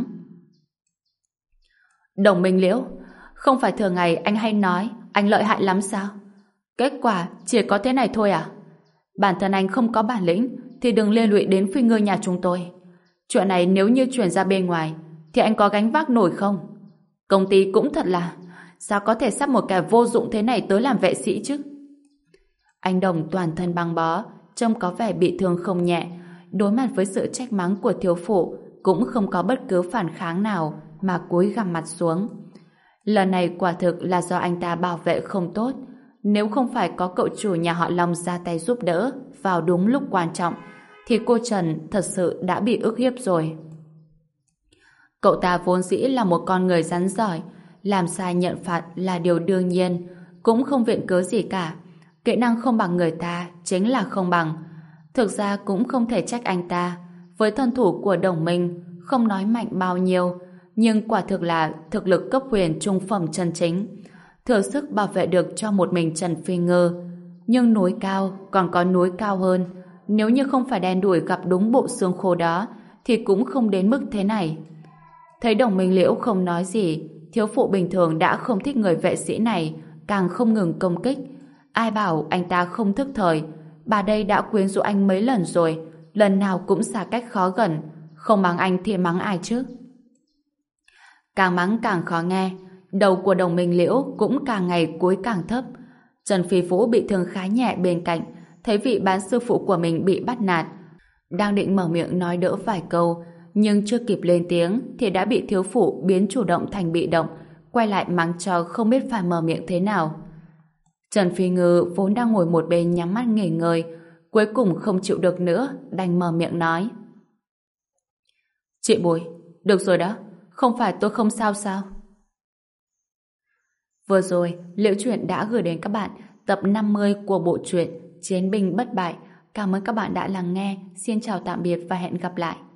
Đồng Minh Liễu, không phải thường ngày anh hay nói anh lợi hại lắm sao? Kết quả chỉ có thế này thôi à? Bản thân anh không có bản lĩnh thì đừng liên lụy đến Phi Ngư nhà chúng tôi. Chuyện này nếu như chuyển ra bên ngoài thì anh có gánh vác nổi không? Công ty cũng thật là, sao có thể sắp một kẻ vô dụng thế này tới làm vệ sĩ chứ? Anh Đồng toàn thân băng bó, trông có vẻ bị thương không nhẹ, đối mặt với sự trách mắng của thiếu phụ cũng không có bất cứ phản kháng nào mà cúi gằm mặt xuống. Lần này quả thực là do anh ta bảo vệ không tốt. Nếu không phải có cậu chủ nhà họ Long ra tay giúp đỡ vào đúng lúc quan trọng thì cô Trần thật sự đã bị ức hiếp rồi. Cậu ta vốn dĩ là một con người rắn giỏi, làm sai nhận phạt là điều đương nhiên, cũng không viện cớ gì cả. Kỹ năng không bằng người ta chính là không bằng. Thực ra cũng không thể trách anh ta. Với thân thủ của Đồng Minh, không nói mạnh bao nhiêu, nhưng quả thực là thực lực cấp huyền trung phẩm chân chính, thừa sức bảo vệ được cho một mình Trần Phi Ngư. Nhưng núi cao còn có núi cao hơn, nếu như không phải đen đủi gặp đúng bộ xương khô đó thì cũng không đến mức thế này. Thấy Đồng Minh Liễu không nói gì, thiếu phụ bình thường đã không thích người vệ sĩ này, càng không ngừng công kích. Ai bảo anh ta không thức thời, bà đây đã quyến rũ anh mấy lần rồi, lần nào cũng xa cách khó gần, không mắng anh thì mắng ai chứ? Càng mắng càng khó nghe, đầu của Đồng Minh Liễu cũng càng ngày cúi càng thấp. Trần Phi Vũ bị thương khá nhẹ bên cạnh, thấy vị bán sư phụ của mình bị bắt nạt, đang định mở miệng nói đỡ vài câu, nhưng chưa kịp lên tiếng thì đã bị thiếu phụ biến chủ động thành bị động, quay lại mắng cho không biết phải mở miệng thế nào. Trần Phi Ngư vốn đang ngồi một bên nhắm mắt nghỉ ngơi, cuối cùng không chịu được nữa, đành mở miệng nói. Chị Bùi, được rồi đó, không phải tôi không sao sao? Vừa rồi, Liễu Chuyện đã gửi đến các bạn tập năm mươi của bộ truyện Chiến binh bất bại. Cảm ơn các bạn đã lắng nghe. Xin chào tạm biệt và hẹn gặp lại.